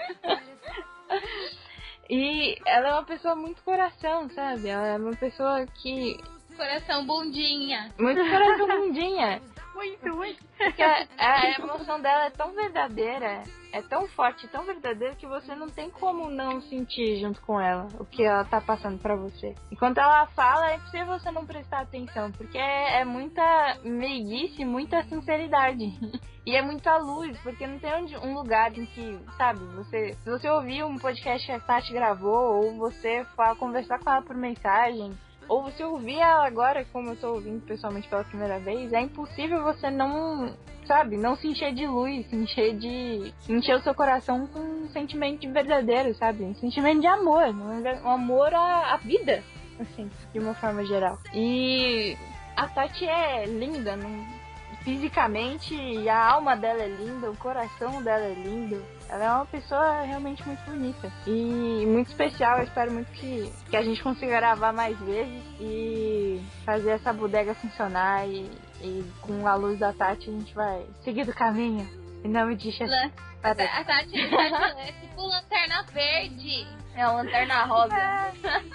E ela é uma pessoa muito coração, sabe? Ela é uma pessoa que... Coração bundinha. Muito coração bundinha. Muito. Porque a emoção dela é tão verdadeira, é tão forte, tão verdadeira que você não tem como não sentir junto com ela o que ela tá passando pra você. Enquanto ela fala, é impossível você não prestar atenção, porque é muita meiguice, muita sinceridade. E é muita luz, porque não tem um lugar em que, sabe, se você ouvir um podcast que a Tati gravou, ou você conversar com ela por mensagem, ou você ouvir ela agora, como eu tô ouvindo pessoalmente pela primeira vez, é impossível você não, sabe, não se encher de luz, encher o seu coração com um sentimento verdadeiro, sabe? Um sentimento de amor, um amor à vida, assim, de uma forma geral. E a Tati é linda, fisicamente, e a alma dela é linda, o coração dela é lindo. Ela é uma pessoa realmente muito bonita e muito especial. Eu espero muito que a gente consiga gravar mais vezes e fazer essa bodega funcionar. E com a luz da Tati a gente vai seguir do caminho. Em nome de Jesus. A Tati é tipo lanterna verde. É uma lanterna rosa.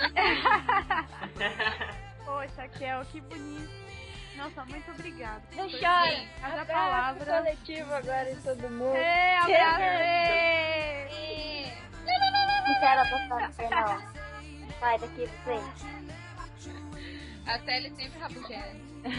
Poxa, Kel, que bonito. Nossa, muito obrigada. Não chora. Cada palavra. Coletivo agora em todo mundo. Abraço. Não quero apostar no final. Sai daqui, você. A Célia sempre rabugera.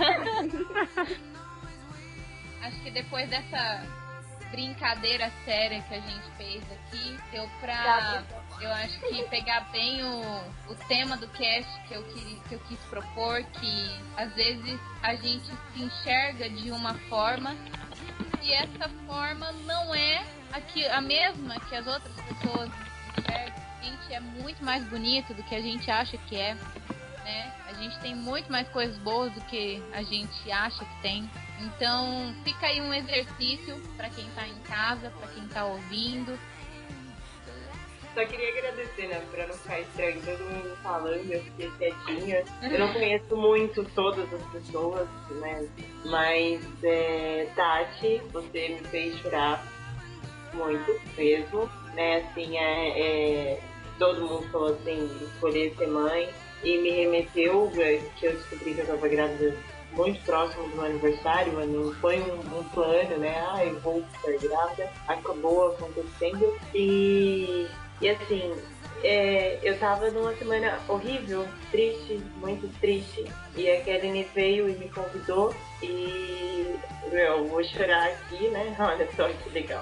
Acho que depois dessa brincadeira séria que a gente fez aqui, deu pra, eu acho que pegar bem o tema do cast que eu quis propor, que às vezes a gente se enxerga de uma forma e essa forma não é a mesma que as outras pessoas enxergam. A gente é muito mais bonito do que a gente acha que é, né? A gente tem muito mais coisas boas do que a gente acha que tem. Então, fica aí um exercício para quem tá em casa, para quem tá ouvindo. Só queria agradecer, né, pra não ficar estranho, todo mundo falando, eu fiquei quietinha. Eu não conheço muito todas as pessoas, né, mas Tati, você me fez chorar muito mesmo, né, assim, todo mundo falou assim, escolher ser mãe, e me remeteu, que eu descobri que eu tava grávida muito próximo do meu aniversário, mas não foi um plano, né? Eu vou ficar grávida. Acabou acontecendo. E assim, eu tava numa semana horrível, triste, muito triste. E a Kelly veio e me convidou. E eu vou chorar aqui, né? Olha só que legal.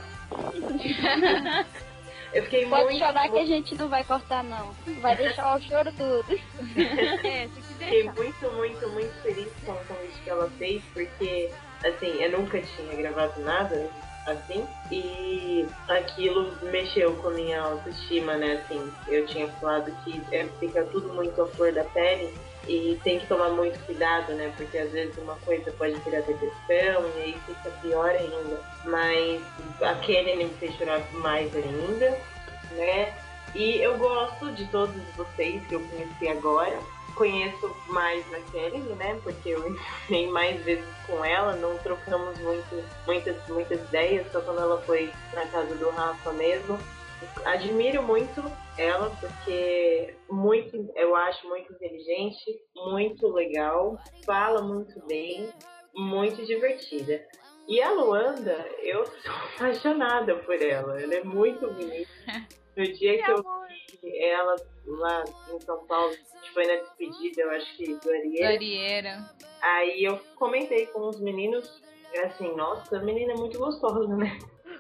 Eu fiquei Pode chorar que a gente não vai cortar, não. Vai deixar o choro tudo. Fiquei muito, muito, muito feliz com o convite que ela fez, porque, assim, eu nunca tinha gravado nada assim, e aquilo mexeu com a minha autoestima, né, assim, eu tinha falado que fica tudo muito à flor da pele, e tem que tomar muito cuidado, né, porque às vezes uma coisa pode virar depressão, e aí fica pior ainda, mas a Kelly me fez chorar mais ainda, né, e eu gosto de todos vocês que eu conheci agora, conheço mais a Kelly, né? Porque eu ensinei mais vezes com ela, não trocamos muitas ideias, só quando ela foi na casa do Rafa mesmo. Admiro muito ela, porque eu acho muito inteligente, muito legal, fala muito bem, muito divertida. E a Luanda, eu sou apaixonada por ela. Ela é muito bonita. No dia que eu vi ela lá em São Paulo, que foi na despedida, eu acho que do Arieira. Aí eu comentei com os meninos, assim, nossa, a menina é muito gostosa, né?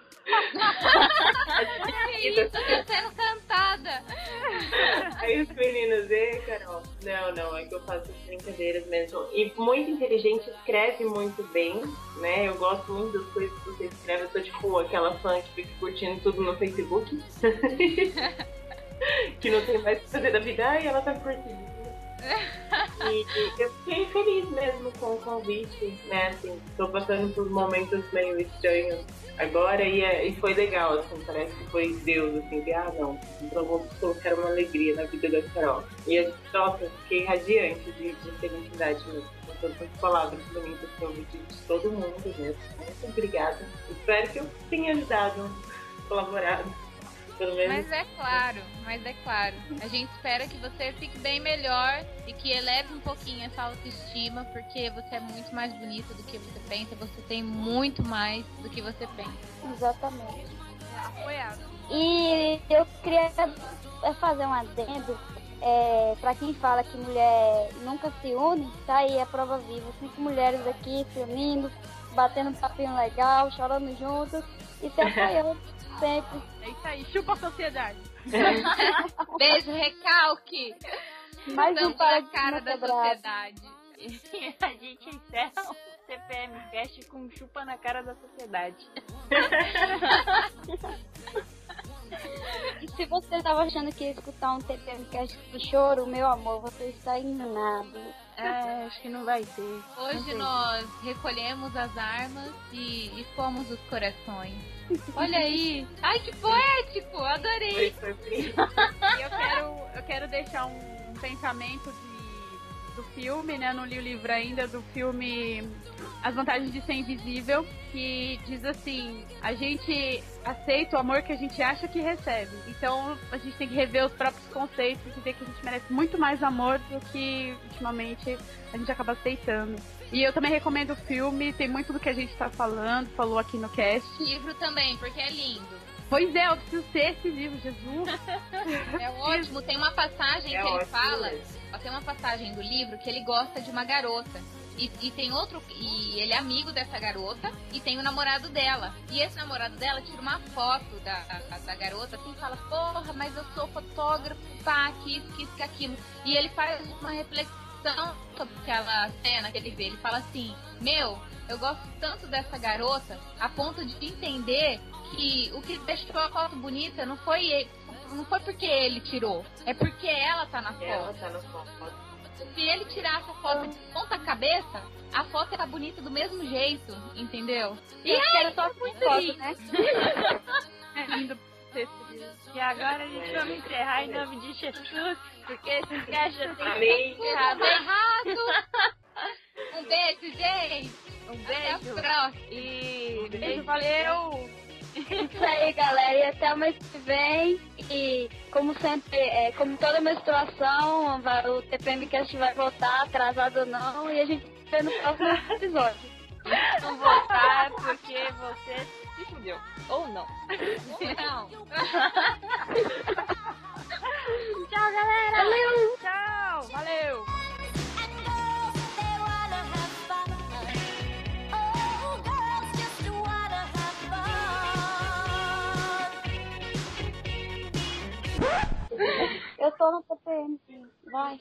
Que isso, tá sendo cantada. Aí os meninos, Carol, não, é que eu faço brincadeiras mesmo. E muito inteligente, escreve muito bem, né? Eu gosto muito das coisas que você escreve. Eu sou tipo aquela fã que fica curtindo tudo no Facebook. Que não tem mais o que fazer da vida, e ela tá curtindo. E eu fiquei feliz mesmo com o convite, né? Assim, tô passando por momentos meio estranhos agora e foi legal, assim, parece que foi Deus, assim, que não, então vou colocar uma alegria na vida da Carol. E nossa, fiquei radiante de felicidade mesmo, com todas as palavras bonitas que eu ouvi de todo mundo mesmo. Muito obrigada. Espero que eu tenha ajudado, colaborado. Pelo menos. Mas é claro. A gente espera que você fique bem melhor e que eleve um pouquinho essa autoestima, porque você é muito mais bonita do que você pensa, você tem muito mais do que você pensa. Exatamente. Apoiado. E eu queria fazer um adendo. Pra quem fala que mulher nunca se une, tá aí a prova viva. 5 mulheres aqui se unindo, batendo um papinho legal, chorando juntas e se apoiando sempre. É isso aí, chupa a sociedade. Beijo, recalque. Mais um Estamos para na cara da sociedade. E a gente encerra o TPM Cast com um chupa na cara da sociedade. E se você tava achando que ia escutar um TPM Cast de choro, meu amor, você está enganado. Acho que não vai ter. Hoje nós recolhemos as armas e expomos os corações. Olha aí. Ai, que poético. Adorei. E eu quero deixar um pensamento do filme, né? Não li o livro ainda, do filme As Vantagens de Ser Invisível, que diz assim: a gente aceita o amor que a gente acha que recebe. Então a gente tem que rever os próprios conceitos e ver que a gente merece muito mais amor do que ultimamente a gente acaba aceitando. E eu também recomendo o filme, tem muito do que a gente tá falou aqui no cast. Livro também, porque é lindo. Pois é, eu preciso ter esse livro, Jesus. É ótimo, tem uma passagem que ele fala, mesmo. tem uma passagem do livro que ele gosta de uma garota. E tem outro, e ele é amigo dessa garota, e tem o namorado dela. E esse namorado dela tira uma foto da garota, assim, e fala: porra, mas eu sou fotógrafo, pá, que isso, que aquilo. E ele faz uma reflexão sobre aquela cena que ele vê. Ele fala assim: eu gosto tanto dessa garota a ponto de entender que o que deixou a foto bonita não foi porque ele tirou, é porque ela tá na foto. Ela tá na foto. Se ele tirasse a foto de ponta cabeça, a foto era bonita do mesmo jeito, entendeu? E Eu ai, quero só muito foto, lindo. né? É lindo esse livro. E agora a gente vai encerrar em nome de Jesus, porque esse cast já tem Amém. Errado. Um beijo, gente. um Até a beijo. próxima. E Beijo, valeu! Isso aí, galera. E até o mês que vem. E como sempre, como toda menstruação, o TPM Cast vai voltar, atrasado ou não, e a gente se vê no próximo episódio. não voltar porque você se fudeu. Ou não. Não. Tchau, galera! Valeu! Tchau! Valeu! Eu tô no TPM, sim. Vai.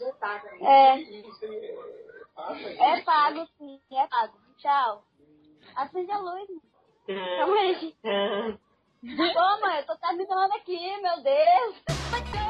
É pago, sim. É pago. Tchau. Acende a luz. Calma aí. Toma, eu tô terminando aqui, meu Deus.